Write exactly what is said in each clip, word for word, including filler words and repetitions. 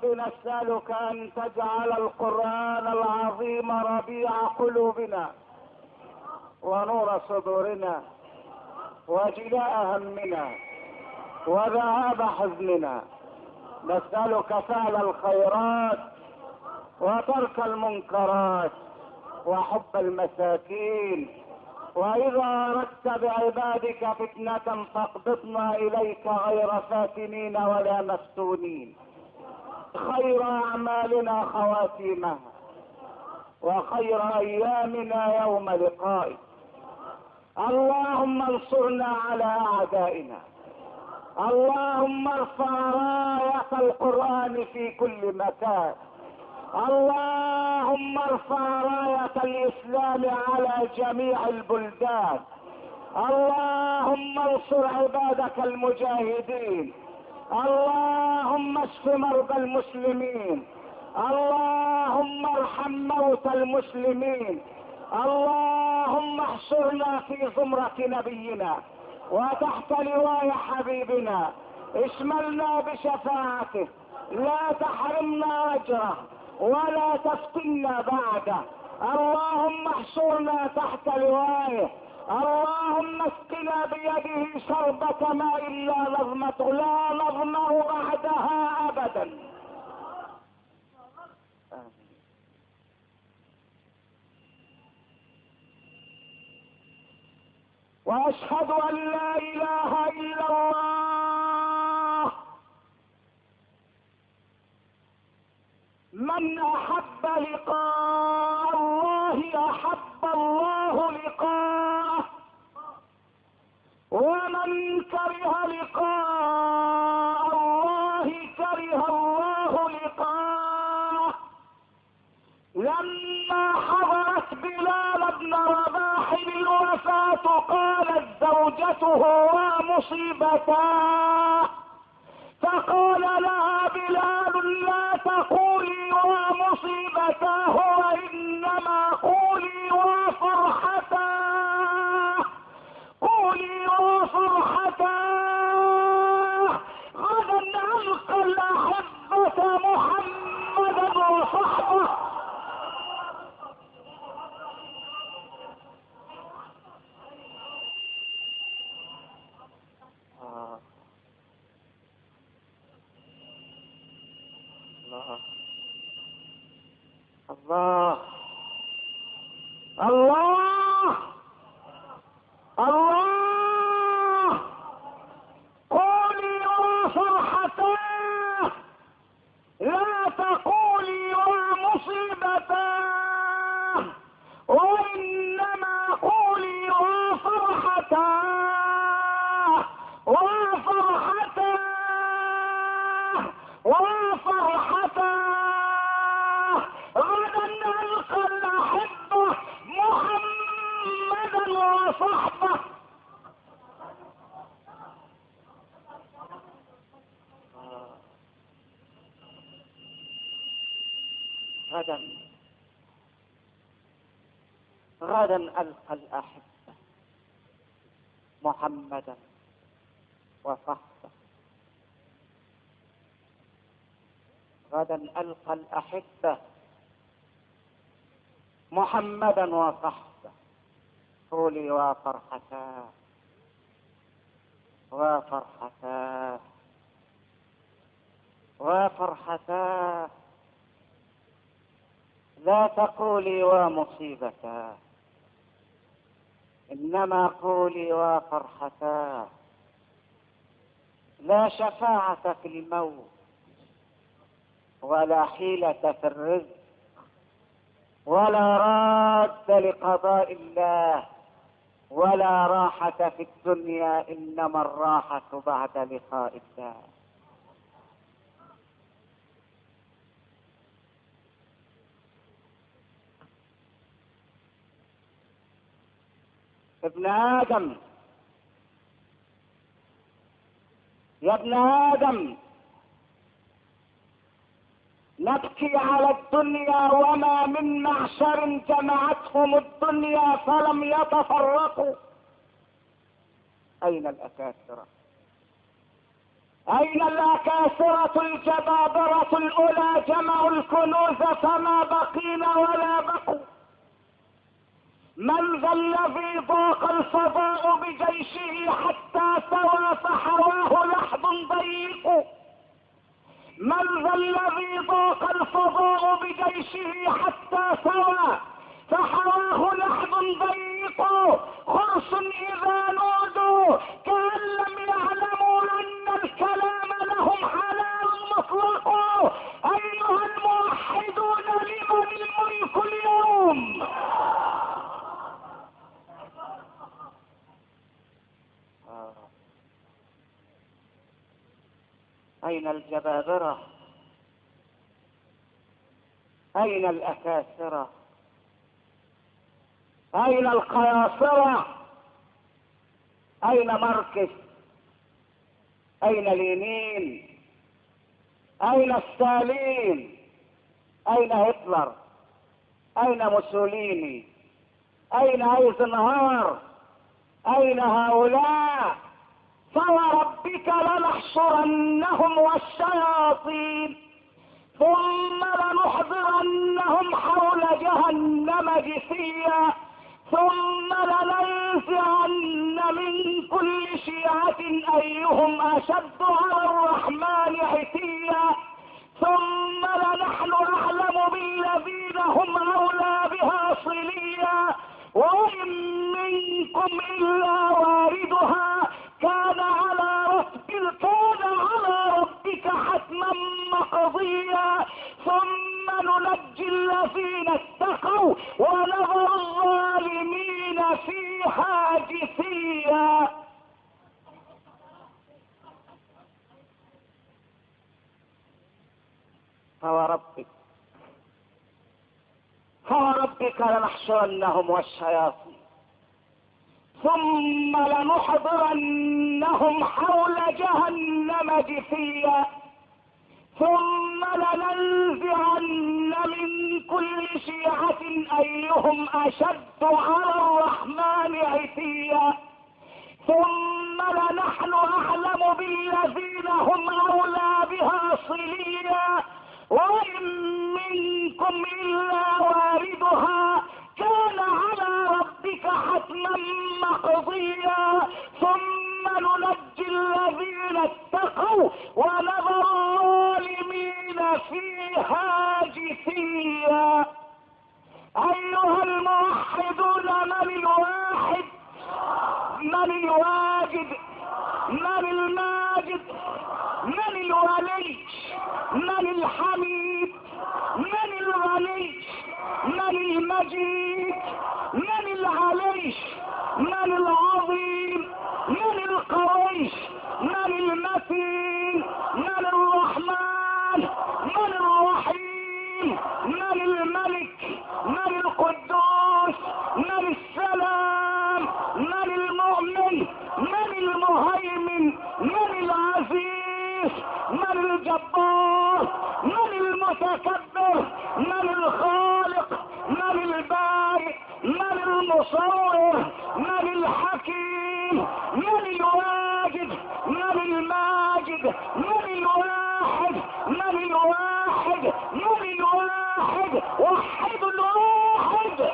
رب نسألك أن تجعل القرآن العظيم ربيع قلوبنا ونور صدورنا وجلاء همنا وذهاب حزننا. نسألك فعل الخيرات وترك المنكرات وحب المساكين، وإذا أردت بعبادك فتنة فاقبضنا إليك غير فاتنين ولا مفتونين. خير أعمالنا خواتيمها وخير أيامنا يوم لقائك. اللهم انصرنا على أعدائنا، اللهم ارفع راية القرآن في كل مكان، اللهم ارفع راية الإسلام على جميع البلدان، اللهم انصر عبادك المجاهدين، اللهم اشف مرضى المسلمين، اللهم ارحم موتى المسلمين، اللهم احشرنا في زمرة نبينا وتحت لواء حبيبنا، اشملنا بشفاعته، لا تحرمنا اجره ولا تفتنا بعده. اللهم احشرنا تحت لوائه، اللهم اسقنا بيده شربة ماء لا نظمة لا نظمأ بعدها ابدا. واشهد ان لا اله الا الله. من احب لقاء الله احب الله لقاءه، ومن كره لقاء الله كره الله لقاءه. لما حضرت بلال بن رباح الوفاة قالت زوجته ومصيبتاه، فقال لها بلال لا تقولي ومصيبتاه وانما قولي وفرحتاه، قولي وفرحتاه. غدا نلقى الاحبة محمدا وصحبه. الله الله الله. قولي وفرحتاه لا تقولي ومصيبتاه وانما قولي وفرحتاه وفرحتاه وفرحتاه. غدا نلقى الأحبة محمدا وصحبه. غدا غدا ألقى الأحبة محمدا وصحبه. غدا ألقى الأحبة محمدا وصحبه. قولي وفرحتاه وفرحتاه وفرحتاه. لا تقولي ومصيبتاه انما قولي وفرحتاه. لا شفاعة في الموت ولا حيلة في الرزق ولا راد لقضاء الله ولا راحة في الدنيا، انما الراحة بعد لقاء الله. ابن آدم يا ابن آدم، نبكي على الدنيا وما من معشر جمعتهم الدنيا فلم يتفرقوا. أين الأكاسرة؟ اين الاكاسرة الجبابرة الاولى جمعوا الكنوز فما بقين ولا بقوا؟ من ذا الذي ضاق الفضاء بجيشه حتى سوى فحواه لحظ ضيق؟ من ذا الذي ضاق الفضاء بجيشه حتى سوى فحواه لحظ ضيق؟ خرس اذا نودوا كأن لم يعلموا ان الكلام لهم حلال مطلق. ايها الموحدون لمن الملك اليوم؟ اين الجبابرة؟ اين الاكاسرة؟ اين القياصرة؟ اين ماركس؟ اين لينين؟ اين ستالين؟ اين هتلر؟ اين موسوليني؟ اين ايزنهار؟ اين هؤلاء؟ فوربك لنحشرنهم والشياطين ثم لنحضرنهم حول جهنم جثيا ثم لننزعن من كل شيعة ايهم اشد على الرحمن عتيا ثم لنحن اعلم بالذين هم اولى بها صليا وإن منكم الا واردها كان على ربك كان على ربك حتما مقضيا ثم ننجي الذين اتقوا ونذر الظالمين فيها جثيا. فوربك فوربك لنحشرنهم والشياطين ثم لنحضرنهم حول جهنم جثيا ثم لننزعن من كل شيعة ايهم اشد على الرحمن عتيا ثم لنحن اعلم بالذين هم اولى بها صليا وإن منكم الا واردها كان على ربك حتما مقضيا ثم ننجي الذين اتقوا ونذر الظالمين فيها جثيا. ايها الموحدون من الواحد؟ من الواجد؟ من الماجد؟ من الولي؟ من الحميد؟ من الغني؟ من المجيد؟ من العلي؟ من العظيم؟ من القوي؟ من المتين؟ من الرحمن؟ من الرحيم؟ من الملك؟ من القدوس؟ من السلام؟ من المؤمن؟ من المهيمن؟ من العزيز؟ من الجبار؟ من المتكبر؟ من الخالق؟ من البارئ؟ من المصور؟ من الحكيم؟ من الواجد؟ من الماجد؟ من الواحد؟ من الواحد؟ من الواحد؟ وحد الواحد.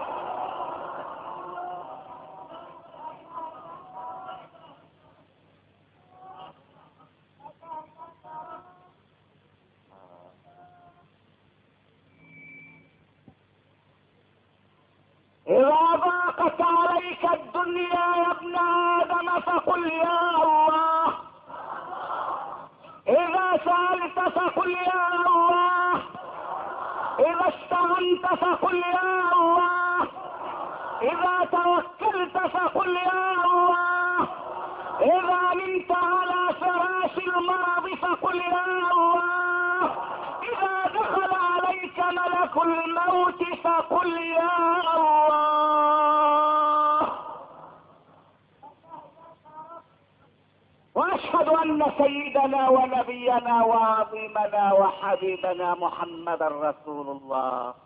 إذا ضاقت عليك الدنيا يا ابن آدم فقل يا الله. إذا سألت فقل يا الله. إذا استعنت فقل يا الله. إذا توكلت فقل يا الله. إذا نمت على فراش المرض فقل يا الله. إذا دخل عليك ملك الموت فقل يا الله. واشهد ان سيدنا ونبينا وعظيمنا وحبيبنا محمد رسول الله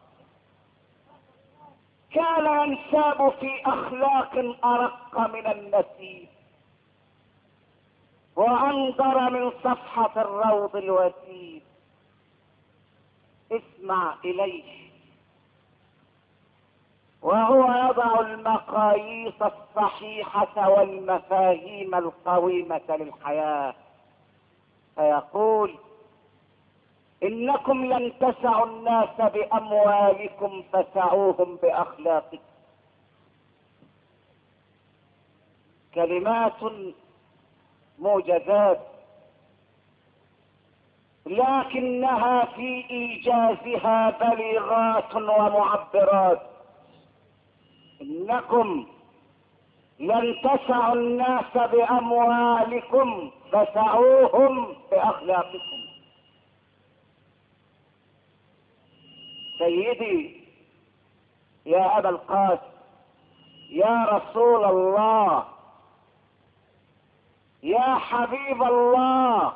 كان ينساب في اخلاق ارق من النسيم وأنظر من صفحة الروض الوسيم. اسمع إليه وهو يضع المقاييس الصحيحة والمفاهيم القويمة للحياة، فيقول: إنكم لن تسعوا الناس بأموالكم فسعوهم بأخلاقكم. كلمات موجزات، لكنها في إيجازها بليغات ومعبرات. إنكم لن تسعوا الناس بأموالكم فسعوهم بأخلاقكم. سيدي يا أبا القاسم، يا رسول الله، يا حبيب الله،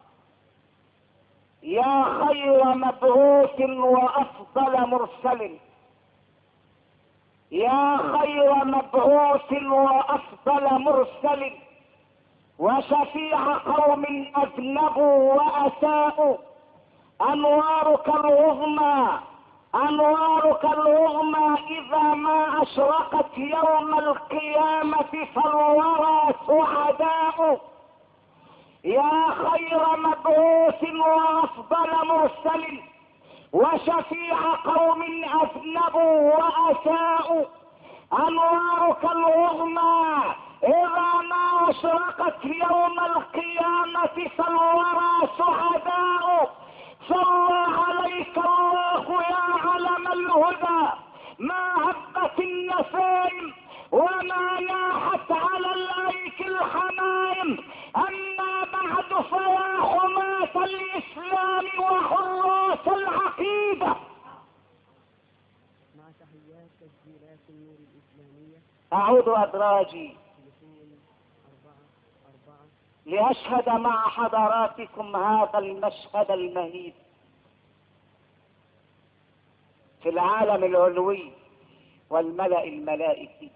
يا خير مبعوث وأفضل مرسل، يا خير مبعوث وأفضل مرسل، وشفيع قوم أذنبوا وأساءوا، أنوارك العظمى أنوارك العظمى إذا ما أشرقت يوم القيامة فالورى سعداء. يا خير مبعوث وأفضل مرسل، وشفيع قوم أذنبوا وأساءوا، أنوارك العظمى إذا ما أشرقت يوم القيامة فالورى سعداء. صلى عليك الله يا علم الهدى، ما هبت النسائم وما ناحت على الأيك الحمائم. أما بعد فيا حماة الإسلام وحراس العقيدة، مع تحيات تسجيلات النور الإسلامية، أعود أدراجي أربعة أربعة لأشهد مع حضراتكم هذا المشهد المهيب في العالم العلوي والملأ الملائكي.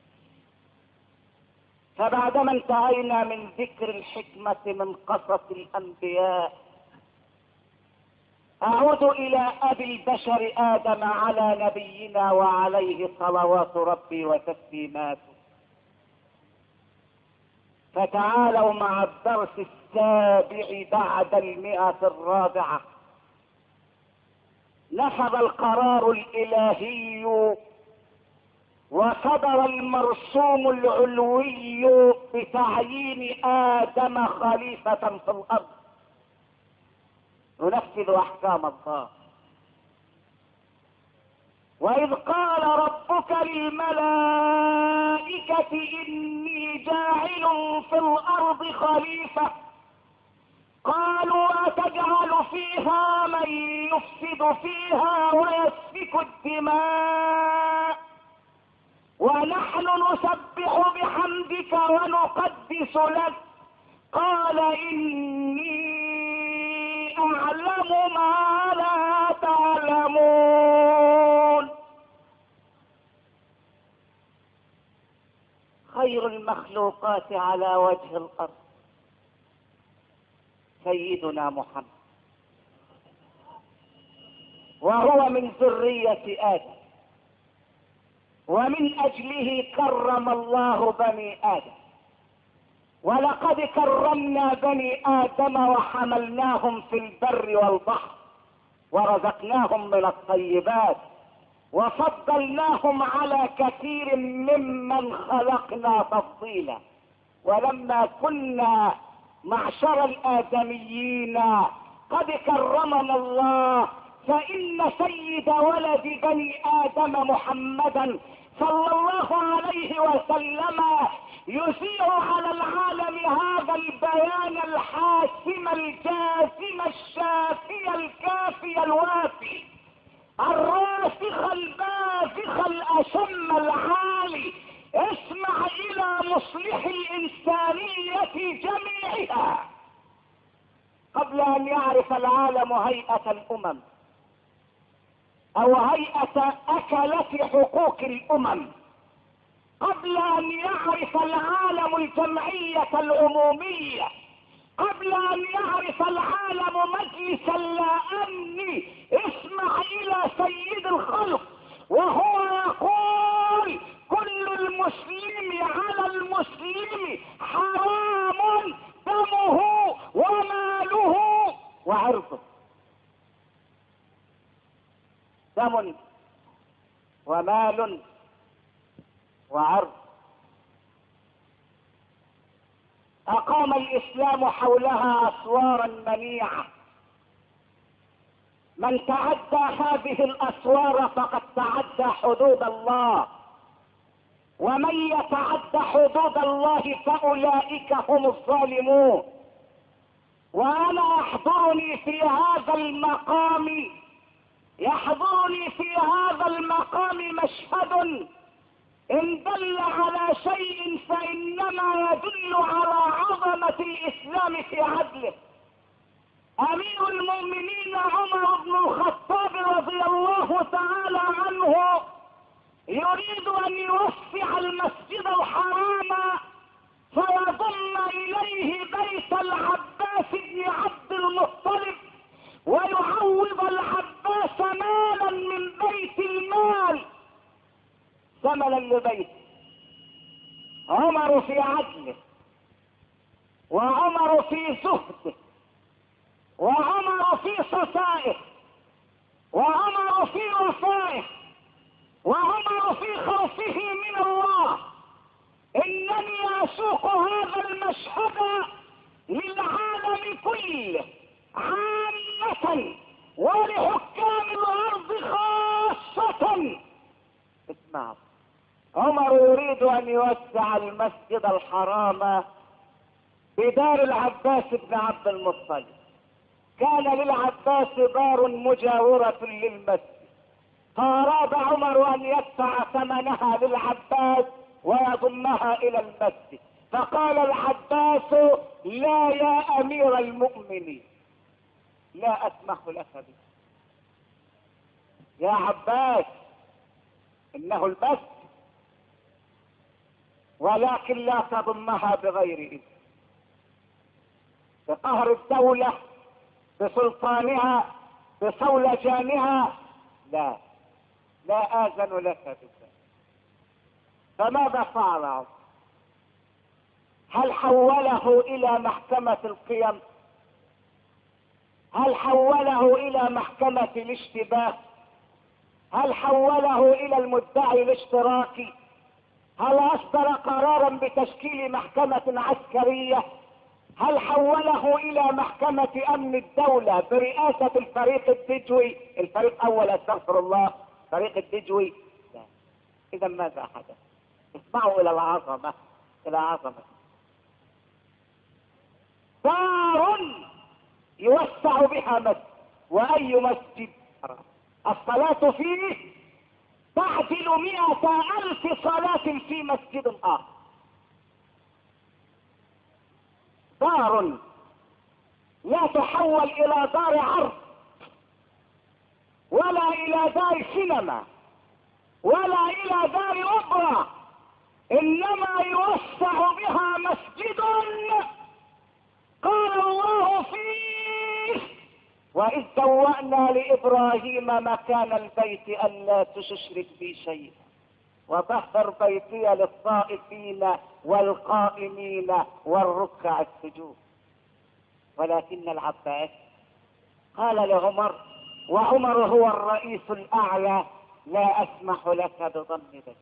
فبعدما انتهينا من ذكر الحكمة من قصص الأنبياء، أعود إلى أبي البشر آدم على نبينا وعليه صلوات ربي وتسليماته. فتعالوا مع الدرس السابع بعد المئة الرابعة. نفذ القرار الإلهي وصدر المرسوم العلوي بتعيين آدم خليفة في الأرض ينفذ أحكام الله. وإذ قال ربك للملائكة إني جاعل في الأرض خليفة، قالوا أتجعل فيها من يفسد فيها ويسفك الدماء ونحن نسبح بحمدك ونقدس لك، قال إني أعلم ما لا تعلمون. خير المخلوقات على وجه الأرض سيدنا محمد، وهو من ذرية آدم، ومن أجله كرم الله بني آدم. ولقد كرمنا بني آدم وحملناهم في البر والبحر ورزقناهم من الطيبات وفضلناهم على كثير ممن خلقنا تفضيلا. ولما كنا معشر الآدميين قد كرمنا الله، فإن سيد ولد بني آدم محمدا صلى الله عليه وسلم يذيع على العالم هذا البيان الحاسم الجازم الشافي الكافي الوافي الراسخ البازخ الأشم العالي. اسمع إلى مصلح الإنسانية جميعها. قبل أن يعرف العالم هيئة الأمم أو هيئة أكلة حقوق الأمم، قبل أن يعرف العالم الجمعية العمومية قبل ان يعرف العالم مجلس اللامن اسمع الى سيد الخلق وهو يقول كل المسلم على المسلم حرام دمه وماله وعرضه. دم ومال وعرض. أقام الإسلام حولها أسوارا منيعة، من تعدى هذه الأسوار فقد تعدى حدود الله، ومن يتعدى حدود الله فأولئك هم الظالمون. وأنا يحضرني في هذا المقام يحضرني في هذا المقام مشهد إن دل على شيء فإنما يدل على عظمة الإسلام في عدله. أمير المؤمنين عمر بن الخطاب رضي الله تعالى عنه يريد أن يوسع المسجد الحرام فيضم إليه بيت العباس بن عبد المطلب ويعوض العباس مالا من بيت المال ثمنا لبيت. عمر في عدله، وعمر في زهده، وعمر في صفائه، وعمر في وفائه، وعمر في خوفه من الله. انني اسوق هذا المشهد للعالم كله عامة ولحكام الارض خاصة. اسمعوا، عمر يريد ان يوسع المسجد الحرام بدار العباس بن عبد المطلب. كان للعباس دار مجاورة للمسجد، فاراد عمر ان يدفع ثمنها للعباس ويضمها الى المسجد، فقال العباس لا يا امير المؤمنين، لا اسمح لك به. يا عباس انه المسجد، ولكن لا تضمها بغير اذن. بقهر الدولة، بسلطانها، بصولجانها، لا لا آذن لك بذلك. فماذا فعل عمر؟ هل حوله الى محكمة القيم؟ هل حوله الى محكمة الاشتباه؟ هل حوله الى المدعي الاشتراكي؟ هل اصدر قرارا بتشكيل محكمة عسكرية؟ هل حوله الى محكمة امن الدولة برئاسة الفريق الدجوي، الفريق اول استغفر الله، فريق الدجوي؟ لا. اذا ماذا حدث؟ اسمعوا الى العظمة، الى عظمة. دار يوسع بها مسجد، واي مسجد الصلاة فيه تعدل مئة الف صلاة في مسجد اخر. دار لا تحول الى دار عرض ولا الى دار سينما ولا الى دار اوبرا، انما يوسع بها مسجد قال الله فيه واذ بوأنا لابراهيم مكان البيت الا تشرك بي شيئا وطهر بيتي للطائفين والقائمين والركع السجود. ولكن العباس قال لعمر، وعمر هو الرئيس الاعلى، لا اسمح لك بضم بيت.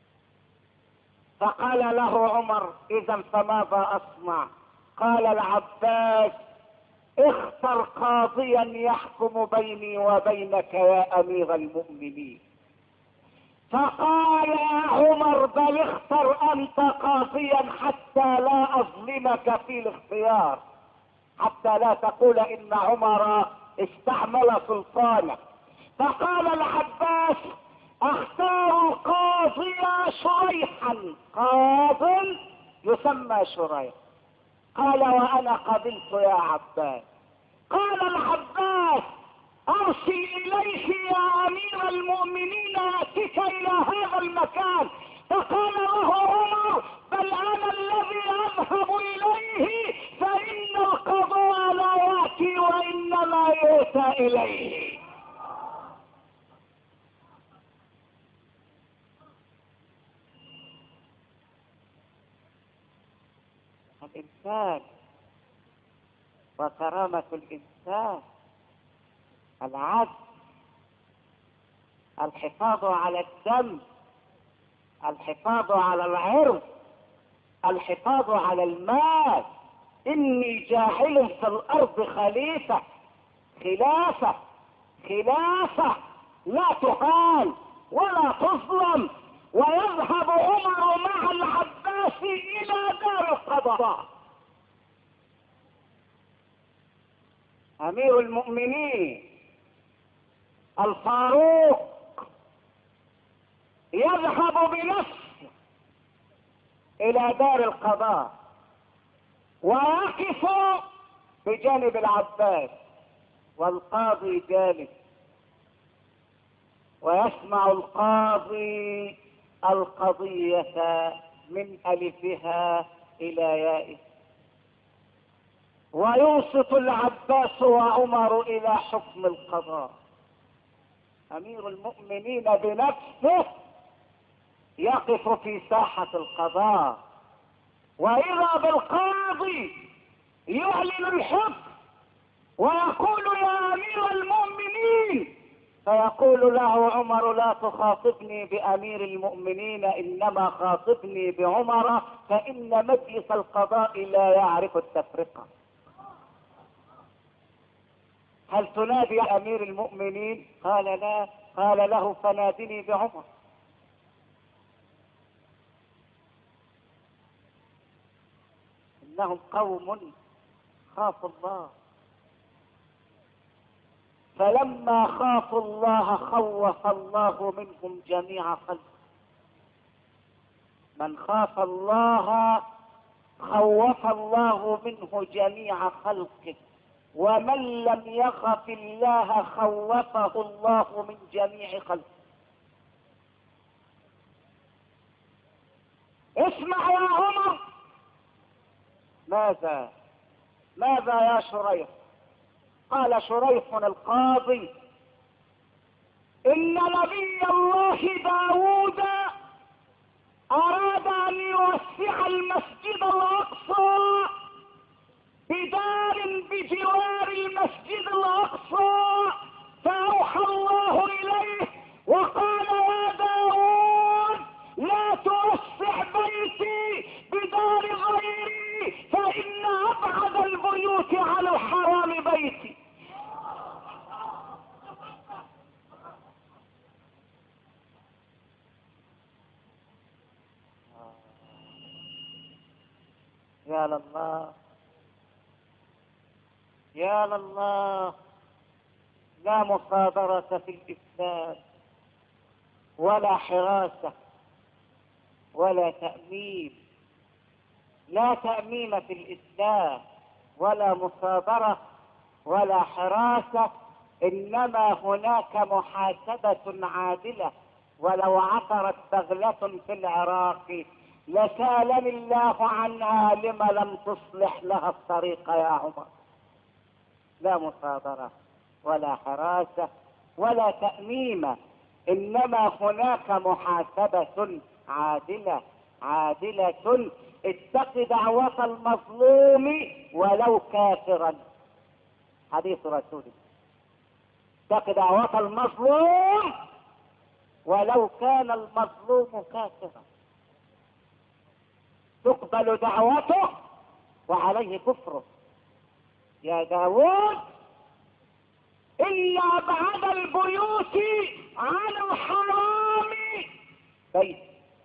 فقال له عمر اذا فماذا اصنع؟ قال العباس اختر قاضيا يحكم بيني وبينك يا امير المؤمنين. فقال يا عمر بل اختر انت قاضيا حتى لا اظلمك في الاختيار، حتى لا تقول ان عمر استعمل سلطانه. فقال العباس اختار قاضي شريحا، قاض يسمى شريح. قال وانا قبلت يا عباس. قال العباس ارسل اليه يا امير المؤمنين اتك الى هذا المكان. فقال له عمر بل انا الذي اذهب اليه فان يؤتى إليه. الإنسان وكرامة الإنسان العدل، الحفاظ على الدم، الحفاظ على العرض، الحفاظ على المال. إني جاعل في الأرض خليفة، خلافة خلافة لا تهان ولا تظلم. ويذهب عمر مع العباس إلى دار القضاء. أمير المؤمنين الفاروق يذهب بنفسه إلى دار القضاء ويقف بجانب العباس، والقاضي جالس، ويسمع القاضي القضية من ألفها إلى يائها، ويوسط العباس وعمر إلى حكم القضاء. أمير المؤمنين بنفسه يقف في ساحة القضاء، وإذا بالقاضي يعلن الحكم ويقول يا أمير المؤمنين، فيقول له عمر لا تخاطبني بأمير المؤمنين، إنما خاطبني بعمر، فإن مجلس القضاء لا يعرف التفرقة. هل تنادي يا أمير المؤمنين؟ قال لا. قال له فنادني بعمر. إنهم قوم خافوا الله، فلما خافوا الله خوف الله منهم جميع خلقه. من خاف الله خوف الله منه جميع خلقه، ومن لم يخف الله خوفه الله من جميع خلقه. اسمع يا عمر. ماذا ماذا يا شريح؟ قال شريح القاضي إن نبي الله داود أراد أن يوسع المسجد الأقصى بدار بجوار المسجد الأقصى، فأوحى الله إليه وقال يا داود لا توسع بيتي بدار غيري، فإن أبعد البيوت عن الحرام بيتي. يا لله يا لله، لا مصادرة في الإسلام، ولا حراسة، ولا تأميم. لا تأميم في الإسلام، ولا مصادرة، ولا حراسة، إنما هناك محاسبة عادلة. ولو عثرت بغلة في العراق لسالني الله عنها لما لم تصلح لها الطريق يا عمر. لا مصادرة ولا حراسة ولا تأميم، إنما هناك محاسبة عادلة عادلة. اتق دعوة المظلوم ولو كافرا، حديث رسول الله. اتق دعوة المظلوم ولو كان المظلوم كافرا، تقبل دعوته وعليه كفره. يا داود إلا بعد البيوت عن الحرام بيت.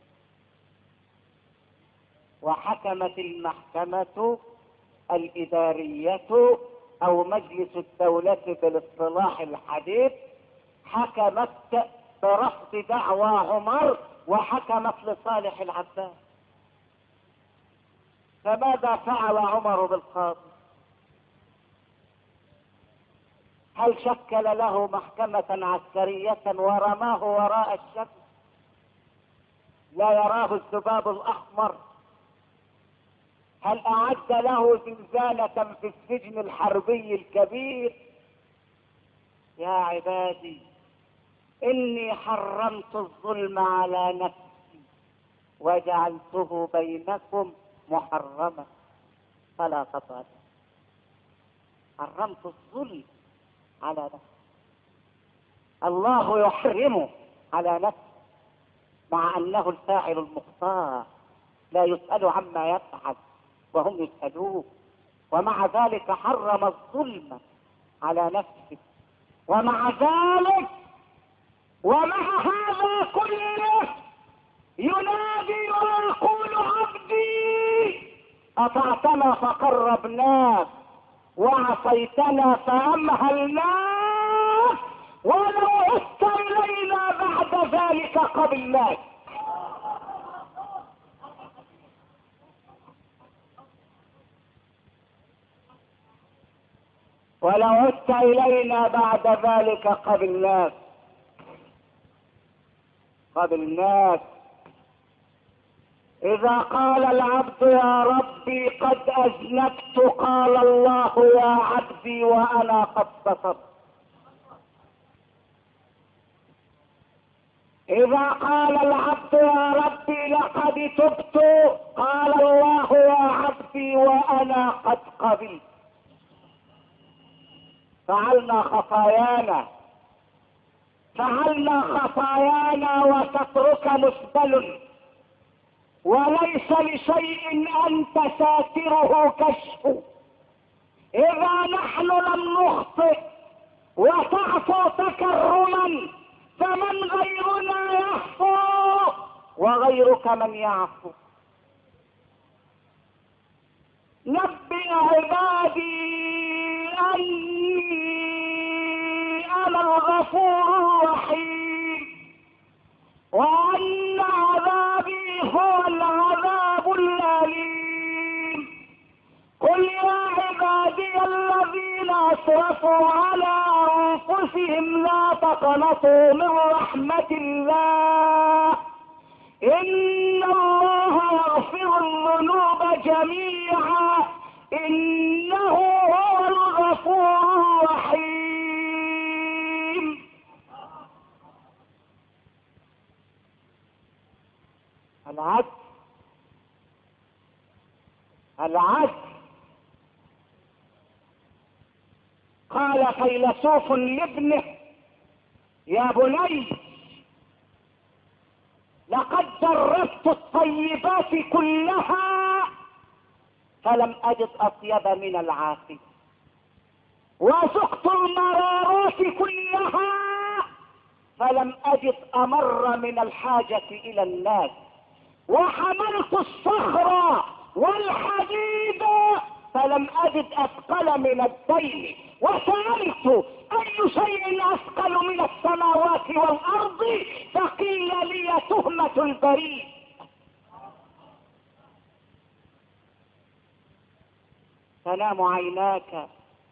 وحكمت المحكمة الإدارية أو مجلس الدولة بالاصطلاح الحديث، حكمت برفض دعوى عمر وحكمت لصالح العباس. فماذا فعل عمر بالقاضي؟ هل شكل له محكمة عسكرية ورماه وراء الشمس لا يراه الذباب الأحمر؟ هل أعد له زنزانة في السجن الحربي الكبير يا عبادي إني حرمت الظلم على نفسي وجعلته بينكم محرما فلا تظلموا. حرمت الظلم على نفسي، الله يحرمه على نفسه مع أنه الفاعل المختار لا يسأل عما يفعل وهم يسألون، ومع ذلك حرم الظلم على نفسه. ومع ذلك ومع هذا كله ينادي ويقول عبدي أطعتنا فقربناك وعصيتنا فأمهلناك ولو عدت إلينا بعد ذلك قبلناك. ولو عدت إلينا بعد ذلك قبلناك قبلناك. إذا قال العبد يا ربي قد أذنبت قال الله يا عبدي وأنا قد سترت. إذا قال العبد يا ربي لقد تبت قال الله يا عبدي وأنا قد قبلت. فعلنا خطايانا فعلنا خطايانا وسترك مسبل، وليس لشيء أنت ساتره كشف. إذا نحن لم نخطئ وتعفو تكرما فمن غيرنا يعفو وغيرك من يعفو. نبئ عبادي أني أنا الغفور الرحيم وأن عذابي هو العذاب الأليم. قل يا عبادي الذين أسرفوا على أنفسهم لا تقنطوا من رحمة الله إن الله يغفر الذنوب جميعا إنه هو الغفور الرحيم. العدل العدل قال فيلسوف لابنه يا بني لقد جربت الطيبات كلها فلم أجد أطيب من العافية، وذقت المرارات كلها فلم أجد أمر من الحاجة إلى الناس، وحملت الصخر والحديد فلم أجد أثقل من الدين، وسألت أي شيء أثقل من السماوات والأرض فقيل لي تهمة البريد. تنام عيناك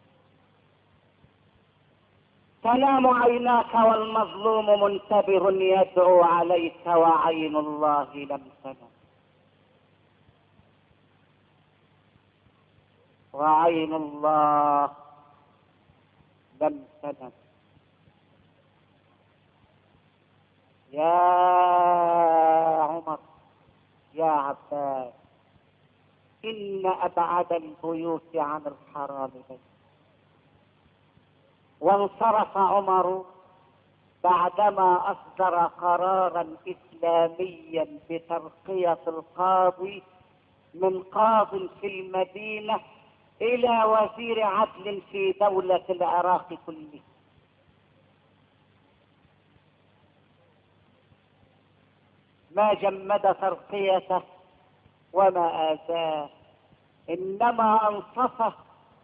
تنام عيناك والمظلوم منتبه يدعو عليك وعين الله لم تنم وعين الله لم تنم. يا عمر يا عباس إن أبعد البيوت عن الحرام بيت. وانصرف عمر بعدما أصدر قرارا إسلاميا بترقية القاضي من قاض في المدينة إلى وزير عدل في دولة العراق كله. ما جمد ترقيته وما آذاه، إنما أنصفه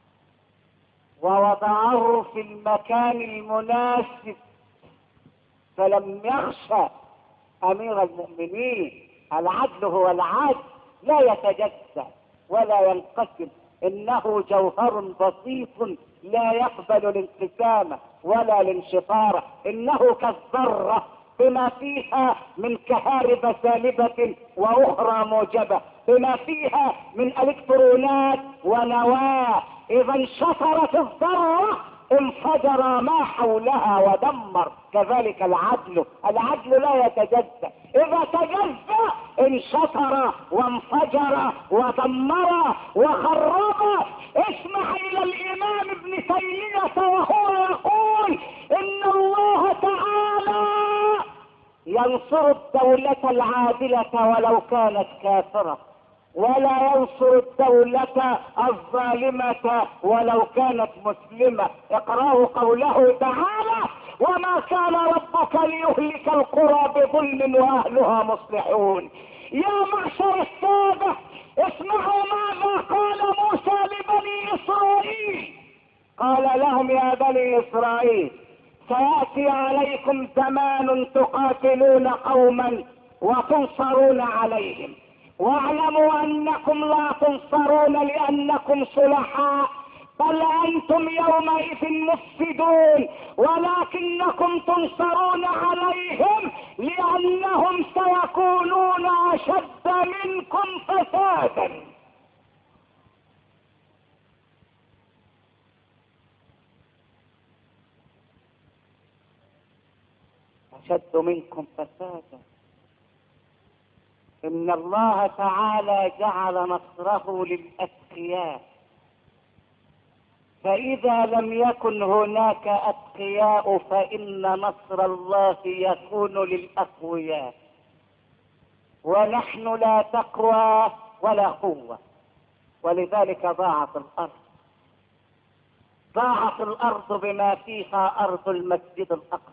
ووضعه في المكان المناسب، فلم يخشى أمير المؤمنين. العدل هو العدل، لا يتجزأ ولا ينقسم، إنه جوهر بسيط لا يقبل الانقسام ولا الانشطار، إنه كالذرة بما فيها من كهارب سالبة وأخرى موجبة، بما فيها من الكترونات ونواة. إذا انشطرت الذرة انفجر ما حولها ودمر. كذلك العدل، العدل لا يتجزأ، اذا تجزأ انشطر وانفجر ودمر وخرب. اسمح الى الامام ابن تيمية وهو يقول ان الله تعالى ينصر الدولة العادلة ولو كانت كافرة، ولا ينصر الدولة الظالمة ولو كانت مسلمة. اقرأوا قوله تعالى: وما كان ربك ليهلك القرى بظلم واهلها مصلحون. يا معشر السادة، اسمعوا ماذا قال موسى لبني اسرائيل. قال لهم: يا بني اسرائيل، سيأتي عليكم زمان تقاتلون قوما وتنصرون عليهم، واعلموا انكم لا تنصرون لانكم صلحاء، بل انتم يومئذ مفسدون، ولكنكم تنصرون عليهم لانهم سيكونون اشد منكم فسادا. اشد منكم فسادا. ان الله تعالى جعل نصره للاتقياء، فاذا لم يكن هناك اتقياء فان نصر الله يكون للاقوياء، ونحن لا تقوى ولا قوة، ولذلك ضاعت الارض. ضاعت الارض بما فيها ارض المسجد الاقصى.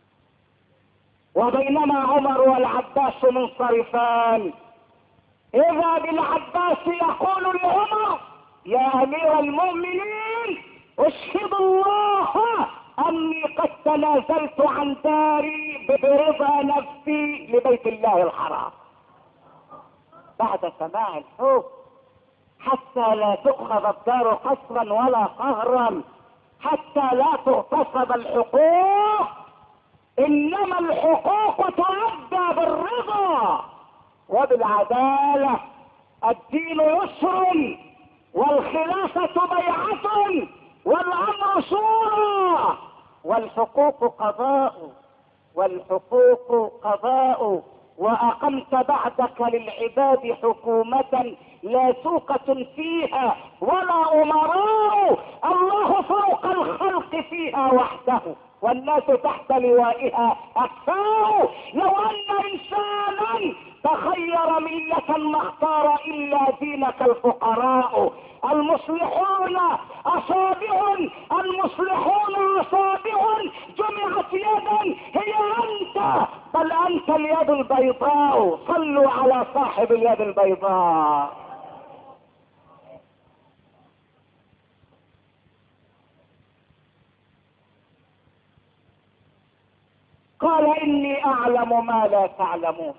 وبينما عمر والعباس منصرفان، اذا بالعباس يقول لعمر: يا امير المؤمنين، اشهد الله اني قد تنازلت عن داري برضا نفسي لبيت الله الحرام. بعد سماع الحكم، حتى لا تؤخذ الدار قسرا ولا قهرا، حتى لا تغتصب الحقوق، انما الحقوق تؤدى بالرضا وبالعدالة. الدين يسر، والخلافة بيعة، والامر شورى، والحقوق قضاء، والحقوق قضاء. واقمت بعدك للعباد حكومة لا سوقة فيها ولا امراء، الله فوق الخلق فيها وحده، والناس تحت لوائها اكفاء. لو ان انسانا تخير ملة ما اختار الا دينك الفقراء. المصلحون اصابع، المصلحون اصابع جمعت يدا، هي انت، بل انت اليد البيضاء. صلوا على صاحب اليد البيضاء. قال: اني اعلم ما لا تعلمون.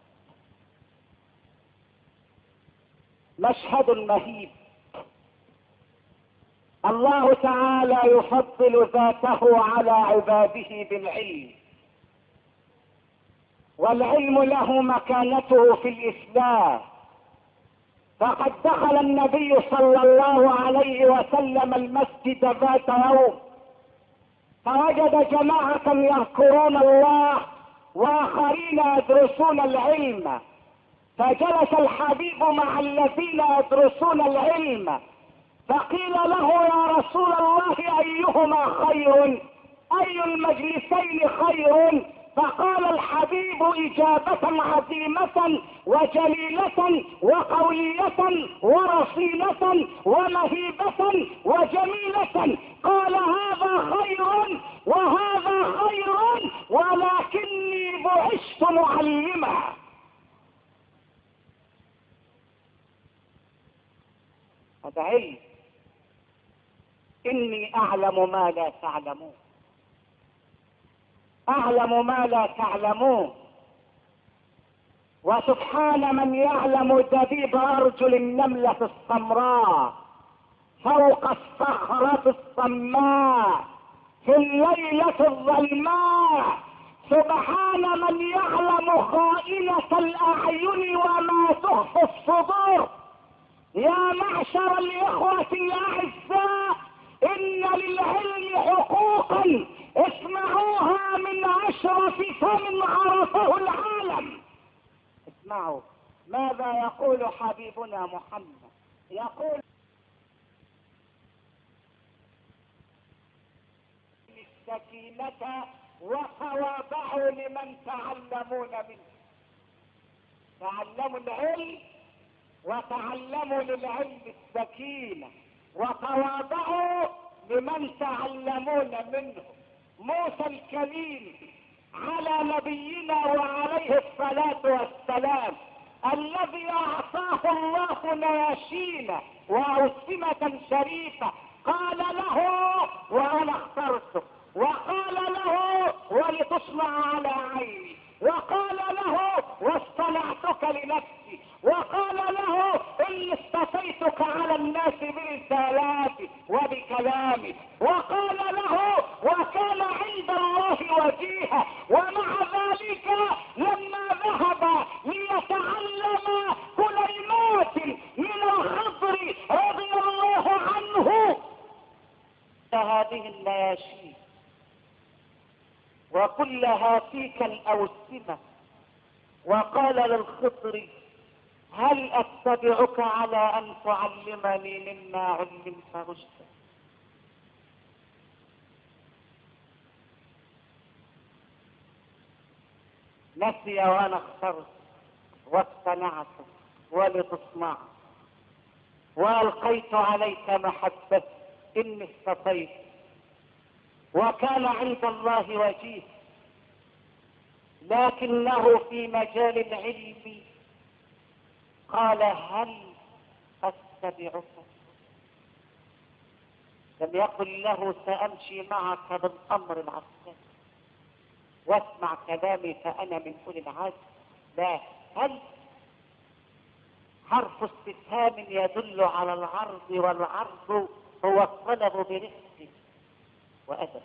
مشهد مهيب. الله تعالى يفضل ذاته على عباده بالعلم، والعلم له مكانته في الاسلام. فقد دخل النبي صلى الله عليه وسلم المسجد ذات يوم، فوجد جماعة يذكرون الله واخرين يدرسون العلم، فجلس الحبيب مع الذين يدرسون العلم، فقيل له: يا رسول الله، ايهما خير؟ اي المجلسين خير؟ فقال الحبيب اجابة عظيمة وجليلة وقولية ورصينة ومهيبة وجميلة. قال: هذا خير وهذا خير، ولكني بعثت معلما. هذا علم. اني اعلم ما لا تعلمون، اعلم ما لا تعلمون. وسبحان من يعلم دبيب ارجل النملة السمراء فوق الصخرة الصماء في الليلة الظلماء. سبحان من يعلم خائنة الاعين وما تخفي الصدور. يا معشر الاخوة الاعزاء، ان للعلم حقوقا اسمعوها من اشرف فم عرفه العالم. اسمعوا ماذا يقول حبيبنا محمد. يقول السكينة وتواضعوا لمن تعلمون منه. تعلموا العلم وتعلموا للعلم السكينة وتواضعوا لمن تعلمون منه. موسى الكليم على نبينا وعليه الصلاة والسلام الذي اعطاه الله نياشين واوسمة شريفة قال له وانا اخترتك، وقال له ولتصنع على عيني، وقال له واصطنعتك لنفسي، وقال له اني اصطفيتك على الناس برسالاتي وبكلامي، وقال له وكان عند الله وجيها. ومع ذلك لما ذهب ليتعلم كلمات من الخضر رضي الله عنه هذه النياشين وكلها فيك الأوسمة، وقال للخضر هل أتبعك على أن تعلمني مما علمت رشدا. نسي وأنا اخترت واصطنعت ولتصنع وألقيت عليك محبتي إني اصطفيت وكان عند الله وجيه. لكنه في مجال العلم قال هل أتبعك. لم يقل له سأمشي معك بالأمر العسكري واسمع كلامي فأنا من أولي العزم. لا، هل حرف استفهام يدل على العرض، والعرض هو الطلب برفق وأدب.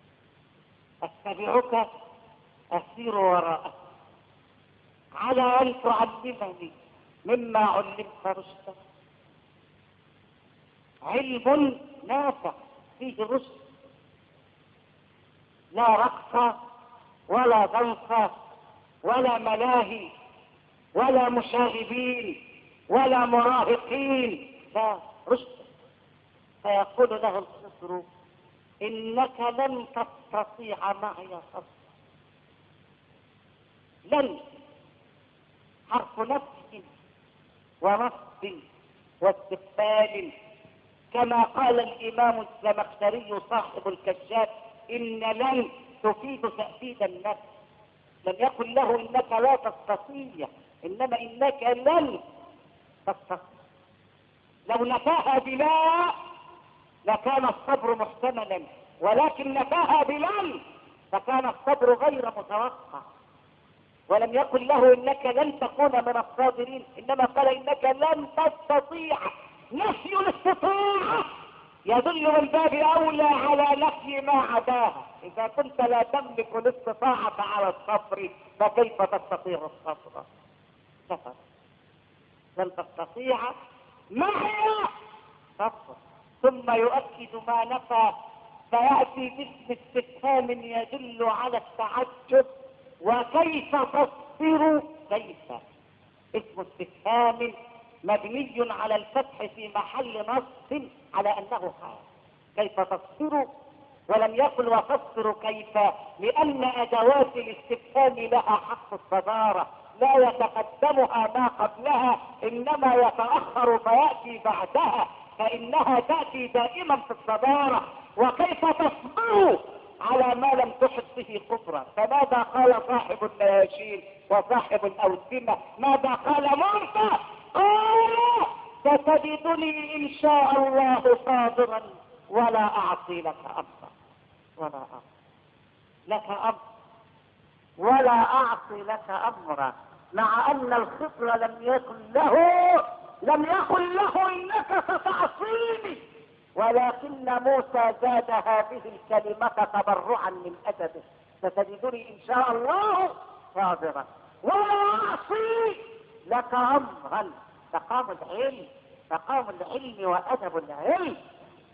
أتبعك أسير وراءك على أن تعلمني مما علمت رشدا. علم نافع فيه رشد، لا رقص ولا ضنص ولا ملاهي ولا مشاغبين ولا مراهقين، لا رشد. فيقول له الخضر إنك لن تستطيع معي صبرا. لن حرف نفس ونصب واستقبال، كما قال الإمام الزمخشري صاحب الكشاف إن لن تفيد تأكيد النفس. لم يقل له إنك لا تستطيع، إنما إنك لن تستطيع. لو نفاها بلا لكان الصبر محتملا، ولكن نفاها بلن فكان الصبر غير متوقع. ولم يقل له إنك لن تكون من الصابرين، إنما قال إنك لن تستطيع. نفي الاستطاعة يدل من باب أولى على نفي ما عداها. إذا كنت لا تملك الاستطاعة على الصبر فكيف تستطيع الصبر؟ سفر لن تستطيع معي صبر. ثم يؤكد ما نفى فيأتي باسم استفهام يدل على التعجب. وكيف تصبر؟ كيف اسم استفهام مبني على الفتح في محل نصب على انه حال. كيف تصبر؟ ولم يقل وتصبر كيف، لان ادوات الاستفهام لها حق الصدارة، لا يتقدمها ما قبلها انما يتأخر فيأتي بعدها، فانها تأتي دائما في الصدارة. وكيف تصبر على ما لم تحط به قدرة؟ فماذا قال صاحب النياشين وصاحب الأوسمة؟ ماذا قال موسى؟ قال ستجدني إن شاء الله صابرا ولا أعصي لك أمرا. ولا أعصي لك أمرا ولا أعصي لك أمرا. مع أن الخضر لم يكن له لم يقل له إنك ستعصيني، ولكن موسى زاد هذه الكلمة تبرعا من أدبه. ستجدني إن شاء الله صابرا ولا أعصي لك أمرا. مقام العلم، مقام العلم وأدب العلم.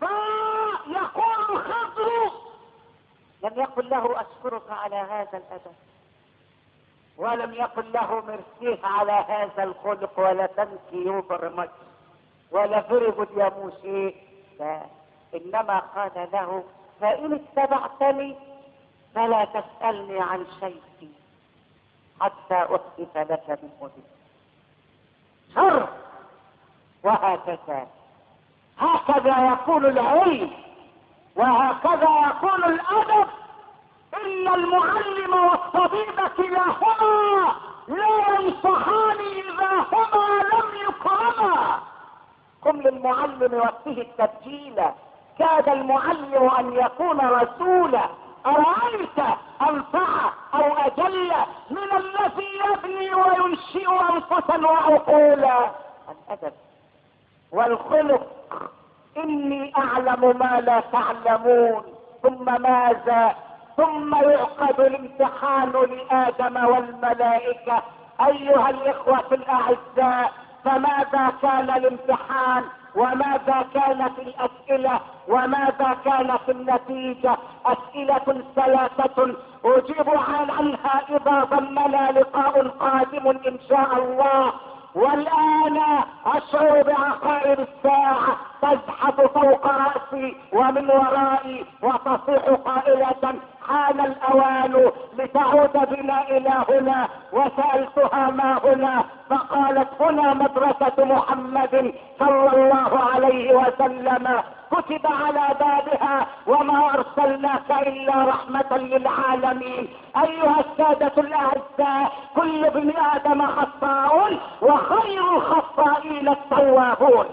فيقول خضر لم يقل له اشكرك على هذا الادب، ولم يقل له مرسيه على هذا الخلق، ولا تنكي يوبر مجد، ولا فرغد يا موسى، انما قال له فان اتبعتني فلا تسألني عن شيء حتى احدث لك منه ذكر. شر. وهكذا هكذا يكون العلم، وهكذا يكون الادب. ان المعلم والطبيب كلاهما لا ينصحان اذا هما لم يكرما. قم للمعلم وفيه التبجيل، كاد المعلم ان يكون رسولا. أرأيت أنفع أو أجل من الذي يبني وينشئ أنفسا وعقولا. الأدب والخلق. إني أعلم ما لا تعلمون. ثم ماذا؟ ثم يعقد الامتحان لآدم والملائكة. أيها الإخوة الأعزاء، فماذا كان الامتحان؟ وماذا كانت الأسئلة؟ وماذا كانت النتيجة؟ أسئلة ثلاثة أجيب عنها إذا ضمنا لقاء قادم إن شاء الله. والآن أشعر بعقارب الساعة تزحف فوق رأسي ومن ورائي وتصيح قائلة حان الأوان لتعود بنا إلى هنا. وسألتها ما هنا؟ فقالت هنا مدرسة محمد صلى الله عليه وسلم، كتب على بابها وما أرسلناك إلا رحمة للعالمين. أيها السادة الأعزاء، كل ابن آدم خطاء وخير الخطائين التوابون.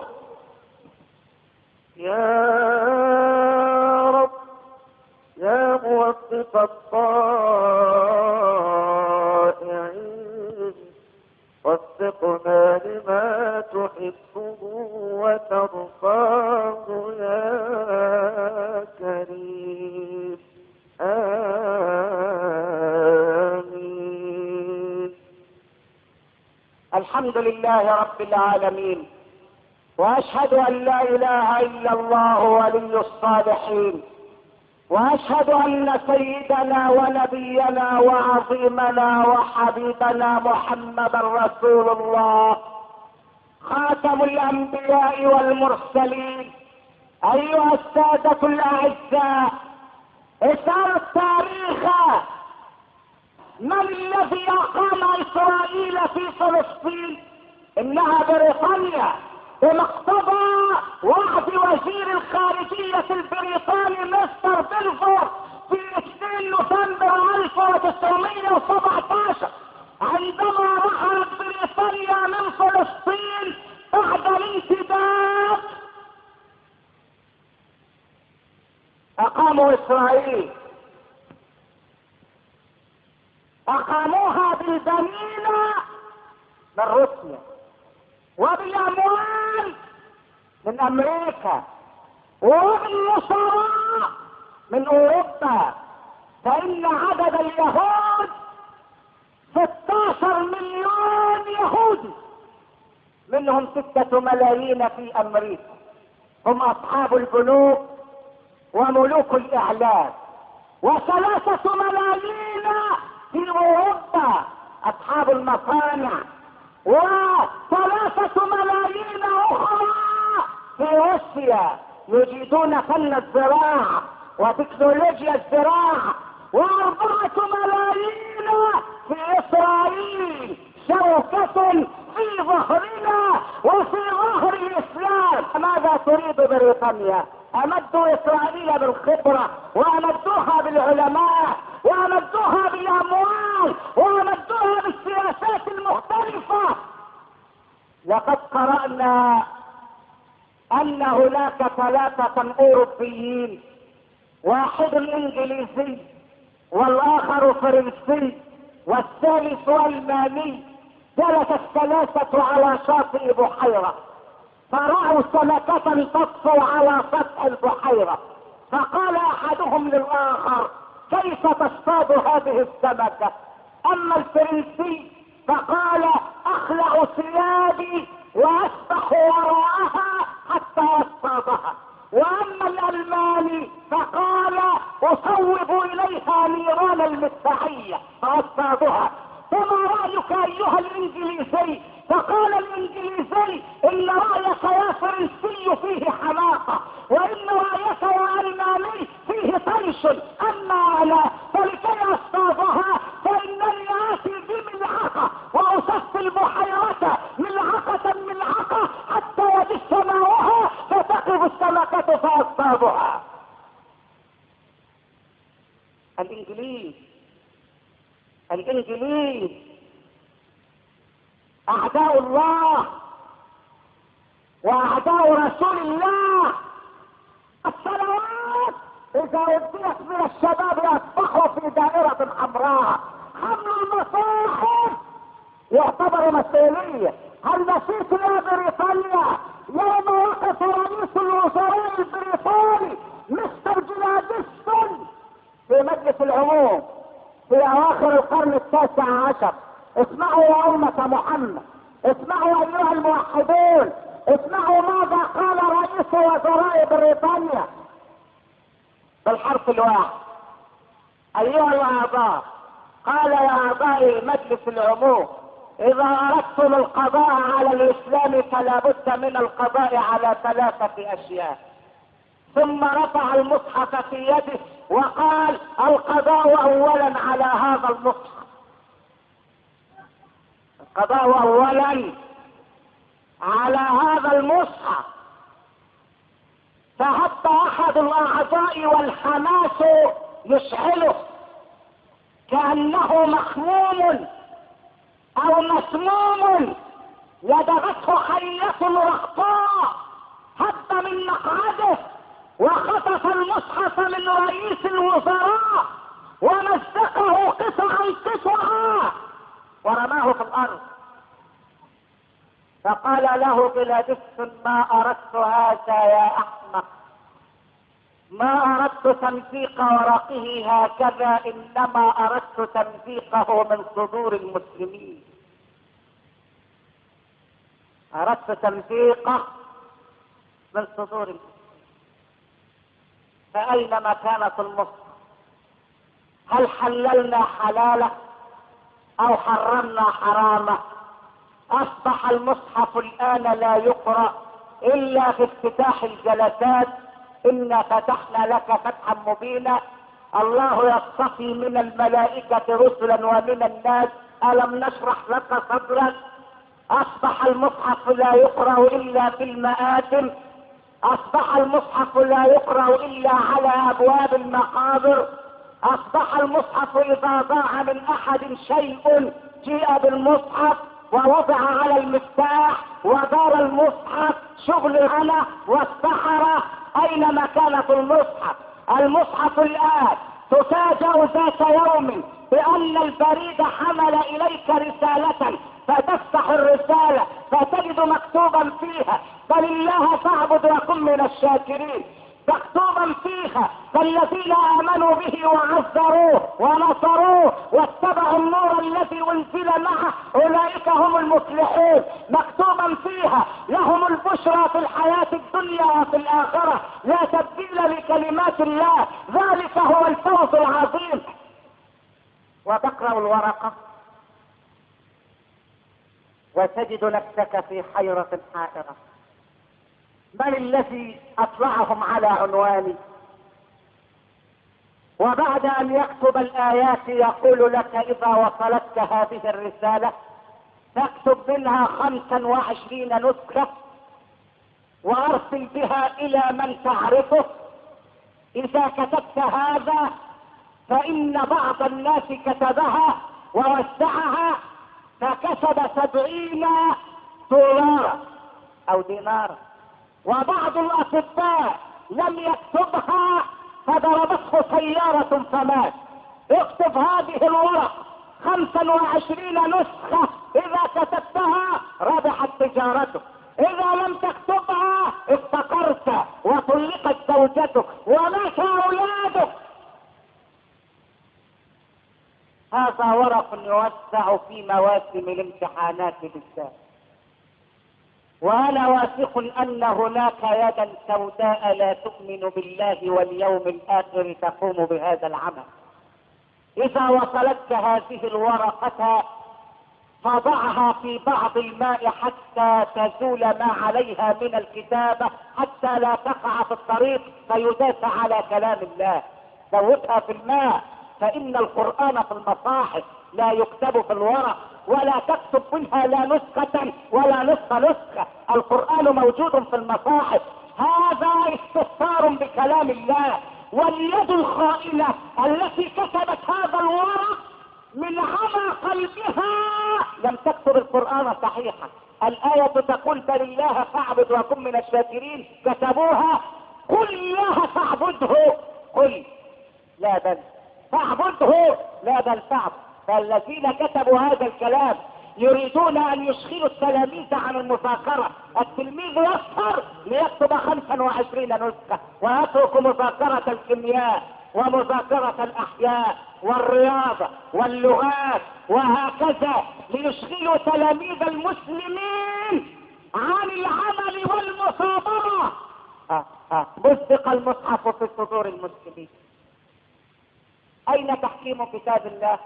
يا رب يا موفق الطائعين، وفقنا لما تحبه وترضاه يا كريم. آمين. الحمد لله رب العالمين، واشهد ان لا اله الا الله ولي الصالحين، واشهد ان سيدنا ونبينا وعظيمنا وحبيبنا محمدا رسول الله خاتم الانبياء والمرسلين. ايها السادة الاعزاء، اسألوا التاريخ من الذي اقام اسرائيل في فلسطين؟ انها بريطانيا بمقتضى وعد وزير الخارجية البريطاني مستر بلفور في اثنين نوفمبر ألف وتسعمائة وسبعة عشر، عندما رحلت بريطانيا من فلسطين بعد الانتداب. اقاموا اسرائيل، اقاموها بالبنين من روسيا وبالاموال من امريكا وبالنصارى من اوروبا. فان عدد اليهود ستة عشر مليون يهودي، منهم ستة ملايين في امريكا، هم اصحاب البنوك وملوك الاعلام، وثلاثة ملايين في اوروبا اصحاب المصانع، وثلاثة ملايين اخرى في روسيا يجيدون فن الزراعة وتكنولوجيا الزراعة، واربعة ملايين في اسرائيل، شوكة في ظهرنا وفي ظهر الاسلام. ماذا تريد بريطانيا؟ امدوا اسرائيل بالخبرة، وامدوها بالعلماء، وامدوها بالاموال، وامدوها بالسياسات المختلفة. لقد قرأنا ان هناك ثلاثة اوروبيين، واحد انجليزي والاخر فرنسي والثالث الماني، جلس الثلاثة على شاطئ بحيرة فرأوا سمكة تطفو على سطح البحيرة، فقال احدهم للاخر كيف تصطاد هذه السمكة؟ اما الفرنسي فقال اخلع ثيابي واسبح وراءها حتى يصطادها، واما الالماني فقال اصوب اليها نيران المدفعية فاصطادها. فما رايك ايها الانجليزي؟ فقال الانجليزي ان رايك يا فرنسي فيه حماقة، وان رايك يا الماني فيه طيش، اما انا فلكي اصطادها فانني اتي بملعقة واصفي البحيرة ملعقة ملعقة حتى يجف ماؤها فتقف السمكة فاصطادها. الانجليز الانجليز اعداء الله واعداء رسول الله. الصلوات اذا وديت من الشباب يصبحوا في دائرة حمراء. حمل المصاحف يعتبر مسؤولية. هل نسيت يا بريطانيا يوم وقف رئيس الوزراء البريطاني مستر جلادستون في مجلس العموم في اواخر القرن التاسع عشر؟ اسمعوا يا أمة محمد، اسمعوا ايها الموحدون، اسمعوا ماذا قال رئيس وزراء بريطانيا بالحرف الواحد. ايها الاعضاء، قال يا اعضاء مجلس العموم: اذا اردتم القضاء على الاسلام فلا بد من القضاء على ثلاثة اشياء. ثم رفع المصحف في يده وقال: القضاء اولا على هذا المصحف، القضاء اولا على هذا المصحف. فهب احد الاعضاء والحماس يشعله كانه مخموم او مسموم لدغته حية رخطاء، هب من مقعده وخطف المصحف من رئيس الوزراء ومزقه قطعا قطعا ورماه في الارض. فقال له جلادستون: ما اردت هذا يا احمق، ما اردت تمزيق ورقه هكذا، انما اردت تمزيقه من صدور المسلمين، اردت تمزيقه من صدور المسلمين. فاين مكانة المصحف؟ هل حللنا حلاله او حرمنا حرامه؟ اصبح المصحف الان لا يقرأ الا في افتتاح الجلسات. انا فتحنا لك فتحا مبينا، الله يصطفي من الملائكة رسلا ومن الناس، الم نشرح لك صدرك. اصبح المصحف لا يقرأ الا في المآتم، اصبح المصحف لا يقرأ الا على ابواب المقابر، اصبح المصحف اذا ضاع من احد شيء جيء بالمصحف ووضع على المفتاح ودار المصحف شغل انا والسحرة. اين مكانة المصحف؟ المصحف الان تفاجأ ذات يوم بان البريد حمل اليك رسالة، فتفتح الرسالة فتجد مكتوبا فيها: بل الله فاعبد وكن من الشاكرين. مكتوبا فيها: فالذين امنوا به وعزروه ونصروه واتبعوا النور الذي انزل معه اولئك هم المفلحون. مكتوبا فيها: لهم البشرى في الحياة الدنيا وفي الاخرة، لا تبديل لكلمات الله، ذلك هو الفوز العظيم. وتقرأ الورقة وتجد نفسك في حيرة حائرة. من الذي اطلعهم على عنواني؟ وبعد ان يكتب الايات يقول لك: اذا وصلتك هذه الرسالة تكتب منها خمسا وعشرين نسخة وارسل بها الى من تعرفه. اذا كتبت هذا فان بعض الناس كتبها ووزعها فكسب سبعين دولارا او دينارا، وبعض الاطباء لم يكتبها فضربته سيارة فمات. اكتب هذه الورق خمسا وعشرين نسخة، اذا كتبتها ربحت تجارتك، اذا لم تكتبها افتقرت وطلقت زوجتك ومات اولادك. هذا ورق يوزع في مواسم الامتحانات بالذات. وانا واثق ان هناك يدا سوداء لا تؤمن بالله واليوم الاخر تقوم بهذا العمل. اذا وصلتك هذه الورقة فضعها في بعض الماء حتى تزول ما عليها من الكتابة، حتى لا تقع في الطريق فيداس على كلام الله. ذوبها في الماء، فإن القرآن في المصاحف لا يكتب في الورق، ولا تكتب منها لا نسخة ولا نسخ نسخة. القرآن موجود في المصاحف. هذا استفسار بكلام الله. واليد الخائنة التي كتبت هذا الورق من عمى قلبها لم تكتب القرآن صحيحا. الآية تقول بل الله فاعبد وكن من الشاكرين، كتبوها قل الله فاعبده، قل لا بل فاعبده لا بل فاعبد. فالذين كتبوا هذا الكلام يريدون ان يشغلوا التلاميذ عن المذاكرة. التلميذ يسهر ليكتب خمسا وعشرين نسخة ويترك مذاكرة الكيمياء ومذاكرة الاحياء والرياضة واللغات وهكذا، ليشغلوا تلاميذ المسلمين عن العمل والمثابرة. ها ها مزق المصحف في صدور المسلمين. اين تحكيم كتاب الله؟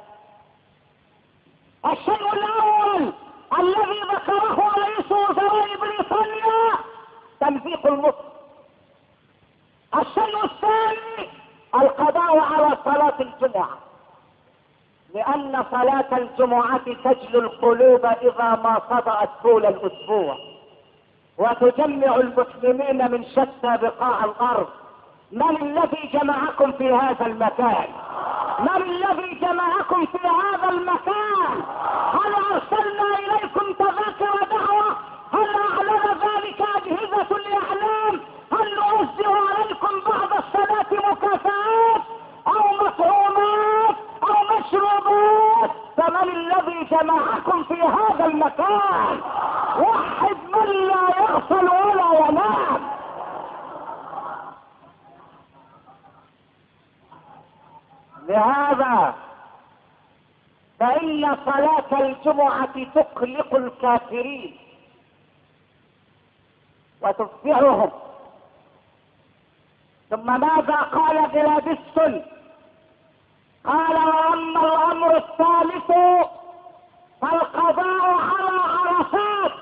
الشيء الاول الذي ذكره رئيس وزراء بريطانيا تمزيق المصحف. الشيء الثاني القضاء على صلاة الجمعة، لأن صلاة الجمعة تجلو القلوب إذا ما صدأت طول الأسبوع، وتجمع المسلمين من شتى بقاع الأرض. من الذي جمعكم في هذا المكان؟ من الذي جمعكم في هذا المكان؟ هل أرسلنا إليكم تذاكر دعوة؟ هل أعلن ذلك أجهزة الإعلام؟ هل نوزع عليكم بعد الصلاة مكافآت أو مطعومات أو مشروبات؟ فمن الذي جمعكم في هذا المكان؟ وحد من لا يغفل ولا ينام. لهذا فإن صلاة الجمعة تقلق الكافرين وتفزعهم. ثم ماذا قال جلادستون؟ قال واما الامر الثالث فالقضاء على عرفات.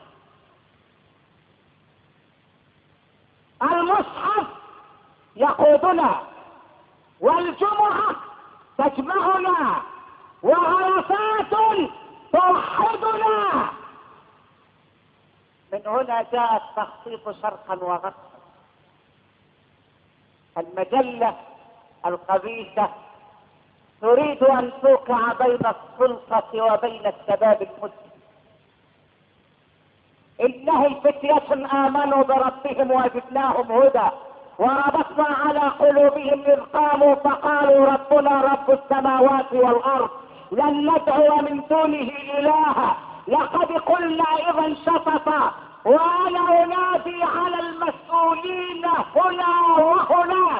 المصحف يقودنا، والجمعة تجمعنا، وعرفات توحدنا. من هنا جاء التخطيط شرقا وغربا. المجلة الخبيثة تريد ان توقع بين السلطة وبين الشباب المسلم. انهم فتية امنوا بربهم وزدناهم هدى وربطنا على قلوبهم اذ قاموا فقالوا ربنا رب السماوات والارض لن ندعو من دونه الها لقد قلنا اذا شططا. وانا انادي على المسؤولين هنا وهناك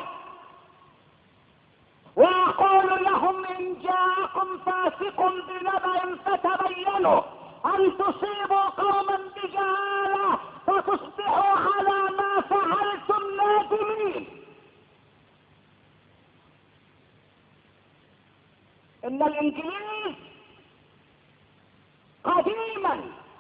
واقول لهم ان جاءكم فاسق بنبأ فتبينوا ان تصيبوا قوما بجهالة فتصبحوا على ما فعلتم نادمين. ان الانجليز قديما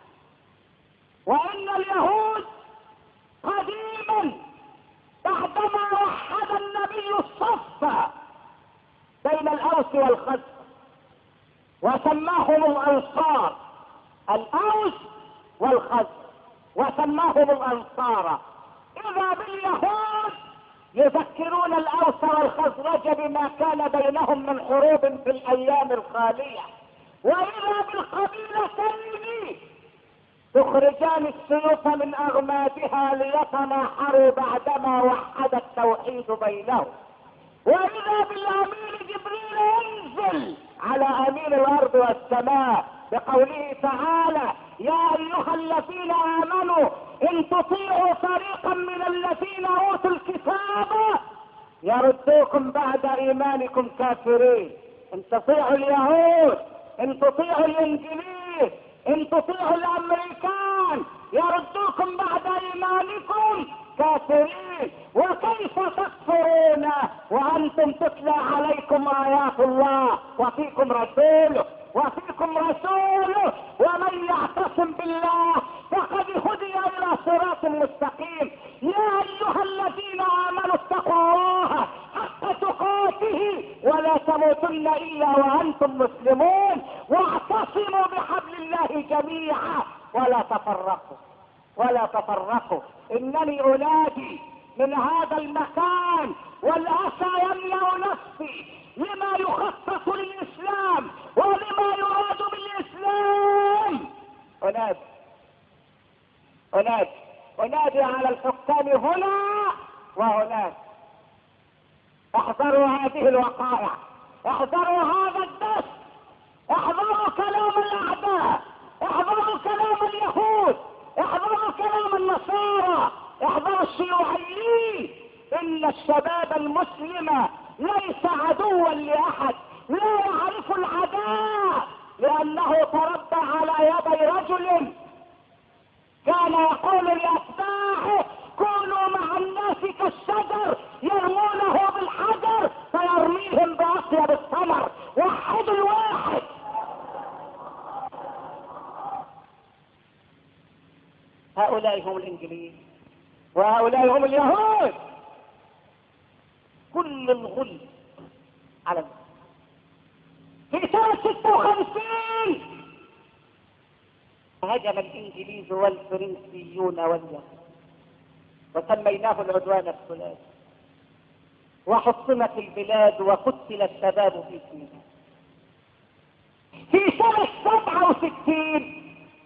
وان اليهود قديما بعدما وحد النبي الصف بين الاوس والخزرج وسماهم الانصار، الاوس والخزرج وسماهم الانصار. اذا باليهود يذكرون الاوس والخزرج بما كان بينهم من حروب في الايام الخالية، واذا بالقبيلتين تخرجان السيوف من اغمادها ليتناحروا بعدما وحد التوحيد بينهم. واذا بالامير جبريل ينزل على امين الارض والسماء بقوله تعالى يا ايها الذين امنوا ان تطيعوا فريقا من الذين اوتوا الكتاب يردوكم بعد ايمانكم كافرين. ان تطيعوا اليهود، ان تطيعوا الانجليز، ان تطيعوا الامريكان يردوكم بعد ايمانكم كافرين. وكيف تكفرون وانتم تتلى عليكم ايات الله وفيكم رسوله وفيكم رسوله ومن يعتصم بالله فقد هدي الى صراط مستقيم. يا ايها الذين امنوا اتقوا الله حق تقاته ولا تموتن الا وانتم مسلمون واعتصموا بحبل الله جميعا ولا تفرقوا ولا تفرقوا. انني انادي من هذا المكان والاسى يملأ نفسي لما يخصص للاسلام ولما يراد بالاسلام. انادي انادي انادي على الحكام هنا وهناك، احذروا هذه الوقائع، احذروا هذا الدس، احذروا كلام الاعداء، احذروا كلام اليهود، احذروا كلام النصارى، احذروا الشيوعيين. ان الشباب المسلم ليس عدوا لاحد، لا يعرف العداء، لانه تربى على يدي رجل كان يقول لاتباعه كونوا مع الناس كالشجر يرمونه بالحجر فيرميهم باطيب الثمر. وحدوا الواحد. هؤلاء هم الانجليز وهؤلاء هم اليهود. كل الغل على الناس. في سنة ستة وخمسين هجم الانجليز والفرنسيون واليهود وسميناه العدوان الثلاثي، وحصنت البلاد وقتل الشباب في سيناء. في سنة سبعة وستين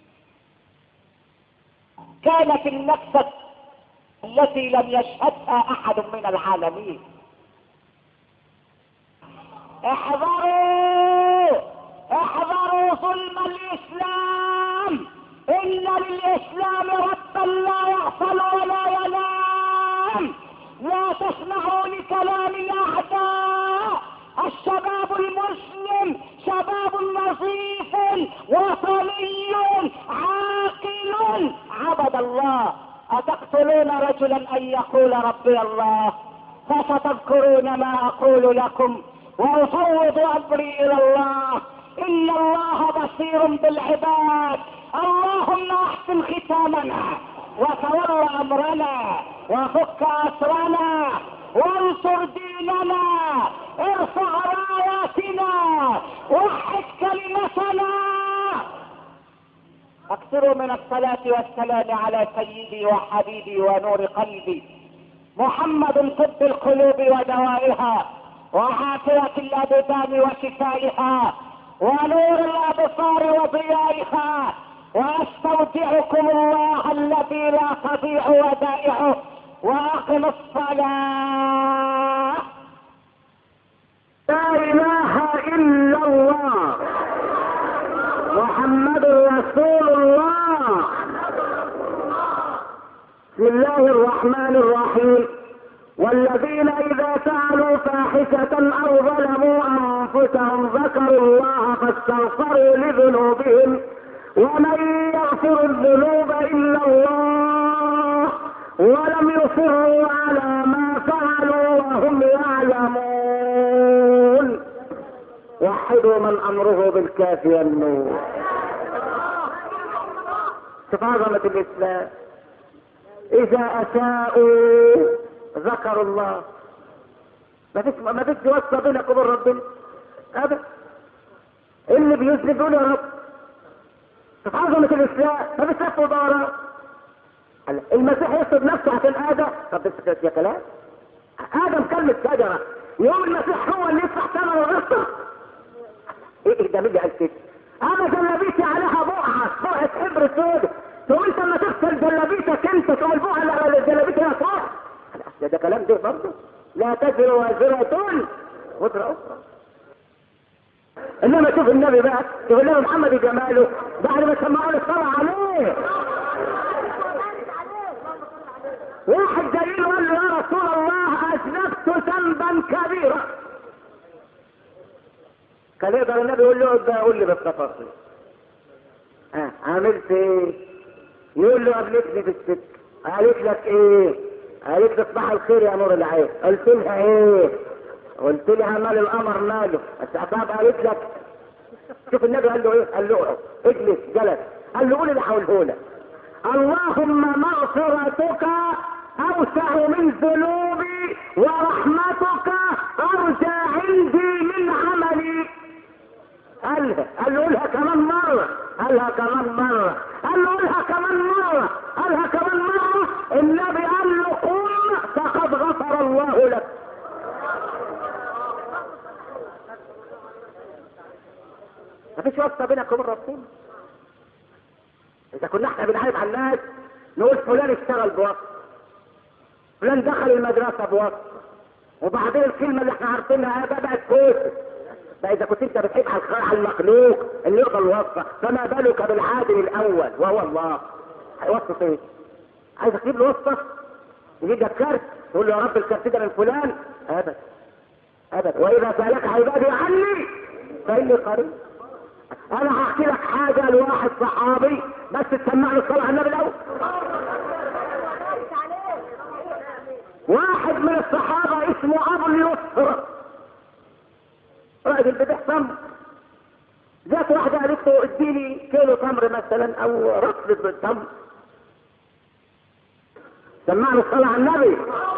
كانت النكسة التي لم يشهدها احد من العالمين. احذروا احذروا ظلم الاسلام. ان للاسلام ربا لا يغفل ولا ينام. لا تسمعوا لكلام الاعداء. الشباب المسلم شباب نظيف وطني عاقل عبد الله. اتقتلون رجلا ان يقول ربي الله؟ فستذكرون ما اقول لكم وافوض امري الى الله. ان الله بصير بالعباد. اللهم احسن ختامنا وتول امرنا وفك اسرنا وانصر ديننا ارفع راياتنا وحد كلمتنا. اكثروا من الصلاة والسلام على سيدي وحبيبي ونور قلبي محمد طب القلوب ودوائها وعافية الابدان وشفائها ونور الابصار وضيائها. واستودعكم الله الذي لا تضيع ودائعه. واقم الصلاة. لا اله الا الله محمد رسول الله. بسم الله الرحمن الرحيم. والذين اذا فعلوا فاحشة او ظلموا انفسهم ذكروا الله فاستغفروا لذنوبهم ومن يغفر الذنوب الا الله ولم يصروا على ما فعلوا وهم يعلمون. وحدوا من امره بالكاف والنور. شوف عظمة الاسلام. اذا اساءوا ذكروا الله. ما فيش ما فيش واسطة بينك وبين ربنا ابدا. اللي بيذنب يقول يا رب. شوف عظمة الاسلام. ما فيش لف ودوران. المسيح يصد نفسه عشان ادم. طب بس يا كلام. ادم كلمة شجرة يوم المسيح هو اللي يفتح ثمن وغصة. ايه ده مين اللي قال كده؟ انا جلابيتي عليها بقعة بقعة حبر سود. تقول انت لما تغسل جلابيتك انت تقول البقعة اللي على الجلابيتة يا صاح. ده, ده كلام ده برضه. لا تزر وازرة وزر اخرى. انما شوف النبي بقى شوف النبي محمد جماله بعد ما سمعوا الصلاة عليه. واحد جاي له قال له يا رسول الله اذنبت ذنبا كبيرا. كان يقدر النبي يقول له ده قول لي بالتفاصيل. ها عملت ايه؟ يقول له قابلتني في السكه، قالت لك ايه؟ قالت لي صباح الخير يا نور العين. قلت لها ايه؟ قلت لها مال القمر ماله؟ طب قالت لك شوف النبي قال له ايه؟ قال له اجلس، جلس، قال له قول اللي هقوله لك. اللهم مغفرتك اوسع من ذنوبي ورحمتك ارجى عندي من عملي. قالها، قال له قولها كمان مرة، قالها كمان مرة، قال له قولها كمان مرة، قالها كمان مرة. النبي قال له قم فقد غفر الله لك. مفيش واسطة بينك وبين ربنا. إذا كنا احنا بنعيب على الناس نقول فلان اشتغل بواسطة، فلان دخل المدرسة بواسطة، وبعدين الكلمة اللي احنا عارفينها بقى بقت كوسة. بقى إذا كنت أنت بتحب على المخلوق اللي يقبل واسطة، فما بالك بالعادل الأول وهو الله. هيوصف إيه؟ عايز تجيب له واسطة؟ يجيب لك كارت تقول له يا رب الكارت ده من فلان؟ أبدا أبدا. وإذا سألك عبادي عني فإني قريب. انا هحكي لك حاجة لواحد صحابي، بس تسمعني الصلاة على النبي الاول. واحد من الصحابة اسمه ابو اليسر، راجل بيبيع تمر. جات واحدة قالت له اديني كيلو تمر مثلا او رطل تمر. سمعني الصلاة على النبي.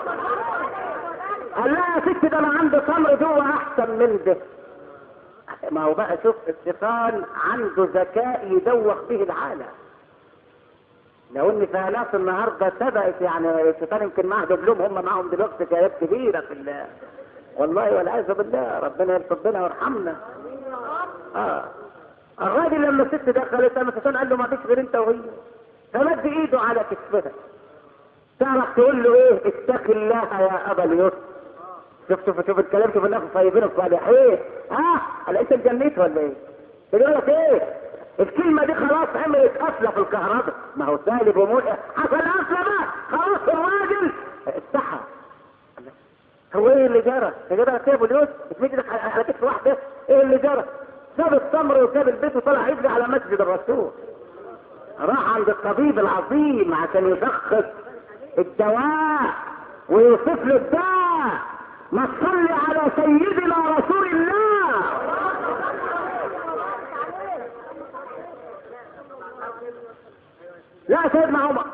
قال لها يا ست ده انا عندي تمر جوه احسن من ده. ما هو بقى شوف الشيطان عنده ذكاء يدوخ به العالم. لو ان في ناس النهارده سبقت، يعني الشيطان يمكن معاه دبلوم، هم معاهم دلوقتي كيات كبيره في الله والله والعياذ بالله. ربنا يرحمنا ويرحمنا. اه الراجل لما الست دخلت لما الشيطان قال له ما فيش غير انت وهي، فمد ايده على كتفها. تعرف تقول له ايه؟ اتق الله يا ابا اليسر. شوف شوف شوف الكلام، شوف الناس الطيبين الصالحين. ها هلا انت اتجنيت ولا ايه؟ بيقول لك ايه؟ الكلمه دي خلاص عملت قفله في الكهرباء. ما هو سالب وملقى، حصل قفله بقى خلاص. الراجل استحى. هو ايه اللي جرى؟ اللي جرى سابه اليوم اتمد على كتف واحده. ايه اللي جرى؟ ساب التمر وساب البيت وطلع يجري على مسجد الرسول. راح عند الطبيب العظيم عشان يشخص الدواء ويوصف له الدواء. ما تصلي على سيدنا رسول الله. لا سيدنا عمر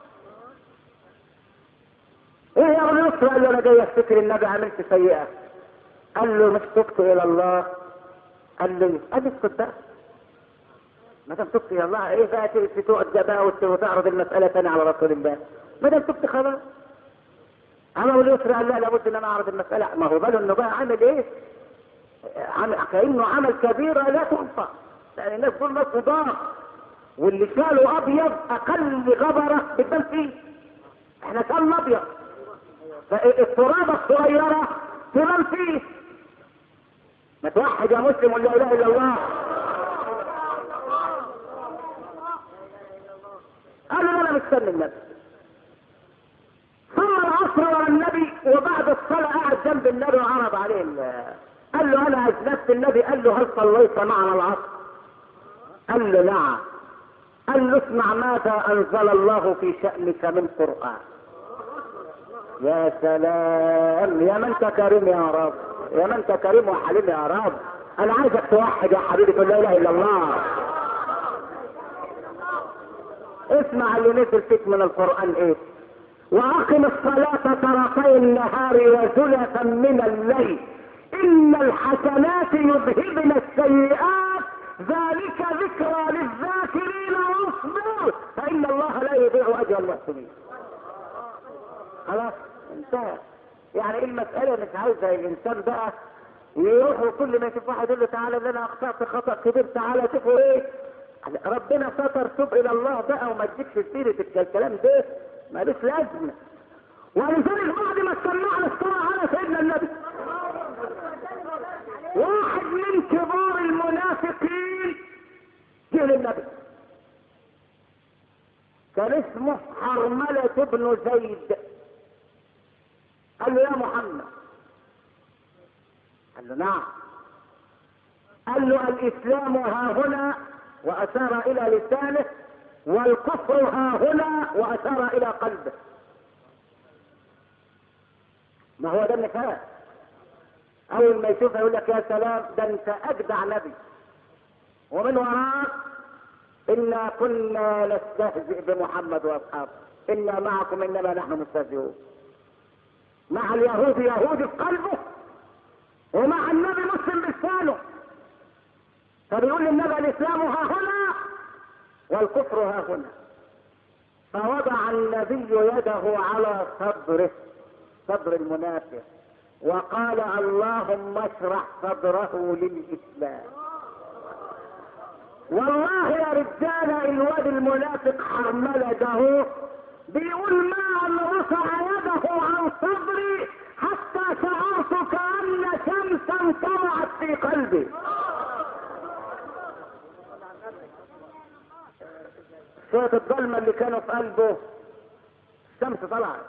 ايه يا ابو يسر؟ قال له انا جاي افتكر النبي عملت سيئه. قال له مش تبت الى الله؟ قال له قال اسكت بقى، ما دام تبت الى الله ايه بقى تقعد بقى وتعرض المساله ثاني على رسول الله؟ ما دام تبت خلاص. ابو يسر قال لا لابد ان انا اعرض المساله. ما هو باله انه بقى عامل ايه؟ عامل كانه عمل كبيره لا تنفع، لان الناس دول ناس ضار، واللي شاله ابيض اقل غبره بتبان فيه. احنا كان ابيض، فالترابه الصغيره تبان فيه. ما توحد يا مسلم ولا اله الا الله. قال له انا مستني النبي. ثم العصر ورا النبي، وبعد الصلاه قعد جنب النبي وعرض عليه. قال له انا اجلست النبي. قال له هل صليت معنا العصر؟ قال له نعم. قال له اسمع ماذا انزل الله في شأنك من قرآن. يا سلام يا من انت كريم يا رب، يا من انت كريم وحليم يا رب. انا عايزك توحد يا حبيبي تقول لا اله الا الله. اسمع اللي نزل فيك من القرآن ايه؟ واقم الصلاة طرفي النهار وزلفا من الليل ان الحسنات يذهبن السيئات ذلك ذكرى للذاكرين واصبر فان الله لا يضيع اجر المحسنين. خلاص انتهى. يعني المسألة مش عايزة الانسان بقى يروح وكل ما يشوف واحد يقول له تعالى اللي انا اخطأت خطأ كبير تعالى شوفوا ايه ربنا ستر. توب الى الله بقى وما تجيبش سيرة الكلام ده مالوش لازمة. ولذلك بعد ما سمعنا الصلاة على سيدنا النبي، واحد من كبار المنافقين جه للنبي كان اسمه حرملة بن زيد. قال له يا محمد. قال له نعم. قال له الاسلام ها هنا واشار الى لسانه والكفر ها هنا، واشار الى قلبه. ما هو ده النفاق. اول ما يشوف يقول لك يا سلام ده انت اجدع نبي، ومن وراك انا كنا نستهزئ بمحمد واصحابه، انا معكم انما نحن مستهزئون. مع اليهود يهودي في قلبه، ومع النبي مسلم بلسانه. فبيقول للنبي الاسلام ها هنا والكفر ها هنا. فوضع النبي يده على صدره، صدر المنافق، وقال اللهم اشرح صدره للاسلام. والله يا رجال الواد المنافق حرمله ده بيقول ما ان رفع يده عن صدري حتى شعرت كأن شمسا طلعت في قلبي. شوية الظلمة اللي كانوا في قلبه الشمس طلعت،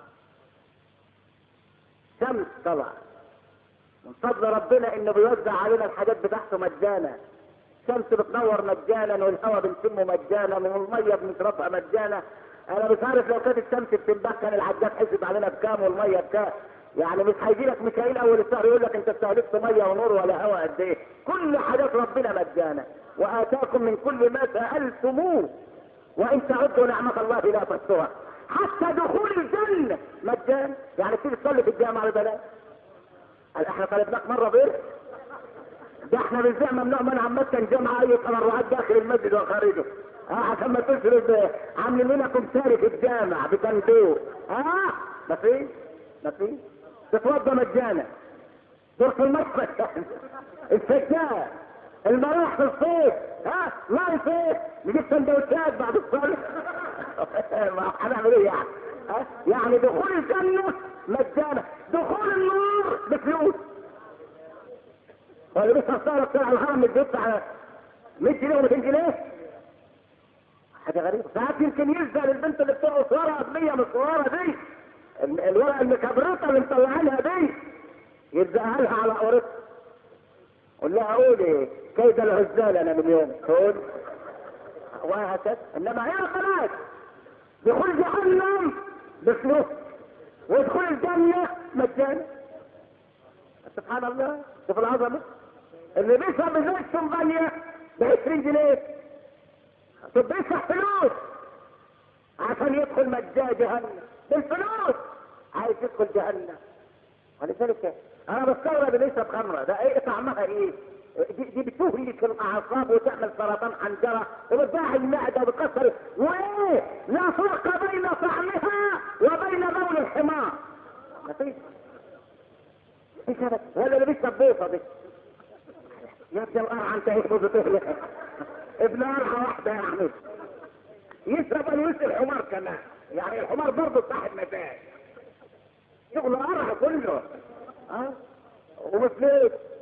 شمس طلعت من فضل ربنا انه بيوزع علينا الحاجات بتاعته مجانا. الشمس بتنور مجانا، والهواء بنشمه مجانا، والميه بنشربها مجانا. انا مش عارف لو كانت الشمس بتنبه كان العداد حسب علينا بكام والميه بكام. يعني مش هيجي لك ميكائيل اول الشهر يقول لك انت استهلكت ميه ونور ولا هواء قد ايه. كل حاجات ربنا مجانا، واتاكم من كل ما سالتموه وان تعدوا نعمه الله لا تحصوها. حتى دخول الجنه مجانا. يعني تيجي تصلي في الجامعه ببلاش. احنا طلبناك مره بير ده احنا بالفعل ممنوع منع مسكن جامعه اي تبرعات داخل المسجد وخارجه. اه عشان ما تصرف عاملين لنا كمثاري في الجامع بتندور. اه ما فيش ما فيش تتوضى مجانا، دور في المسجد السجاد، المراح في الصيف، ها لا الصيف نجيب سندوتشات بعد الصلاه. هنعمل ايه يعني؟ ها يعني دخول الجنه مجانا، دخول النار بفلوس. واللي بيدفع السهره بتاع الهرم بيدفع مية جنيه و200 جنيه. حاجه غريبه. ساعات يمكن يلزق للبنت اللي بترقص ورقه مية من الصوره دي، الورقه المكبرطه اللي مطلعينها دي، يلزقها لها على قورتها. قول لها قولي كيد العزال انا من يوم تقول وهكذا. انما هي خلاص دخول جهنم بفلوس ودخول الجنه مجانا. سبحان الله. شوف العظمه. اللي بيشرب ازاي الشمبانيا ب عشرين جنيه، طب بيدفع فلوس عشان يدخل مجان جهنم بالفلوس. عايز يدخل جهنم. ولذلك انا بستغرب اللي يشرب خمره ده ايه طعمها ايه؟ دي, دي بتهلك الاعصاب وتعمل سرطان حنجره وبتضاعف المعده وبتكسر. وايه؟ لا فرق بين طعمها وبين بول الحمار. مفيش. ايش هذا؟ ولا اللي بيشرب بوصه دي يا ابن القرعه انت هيك بتهلك ابن قرعه واحده يا احمد يشرب الوس الحمار كمان. يعني الحمار برضه صاحب مزاج، شغل قرعه كله. ها أه؟ وبفلوس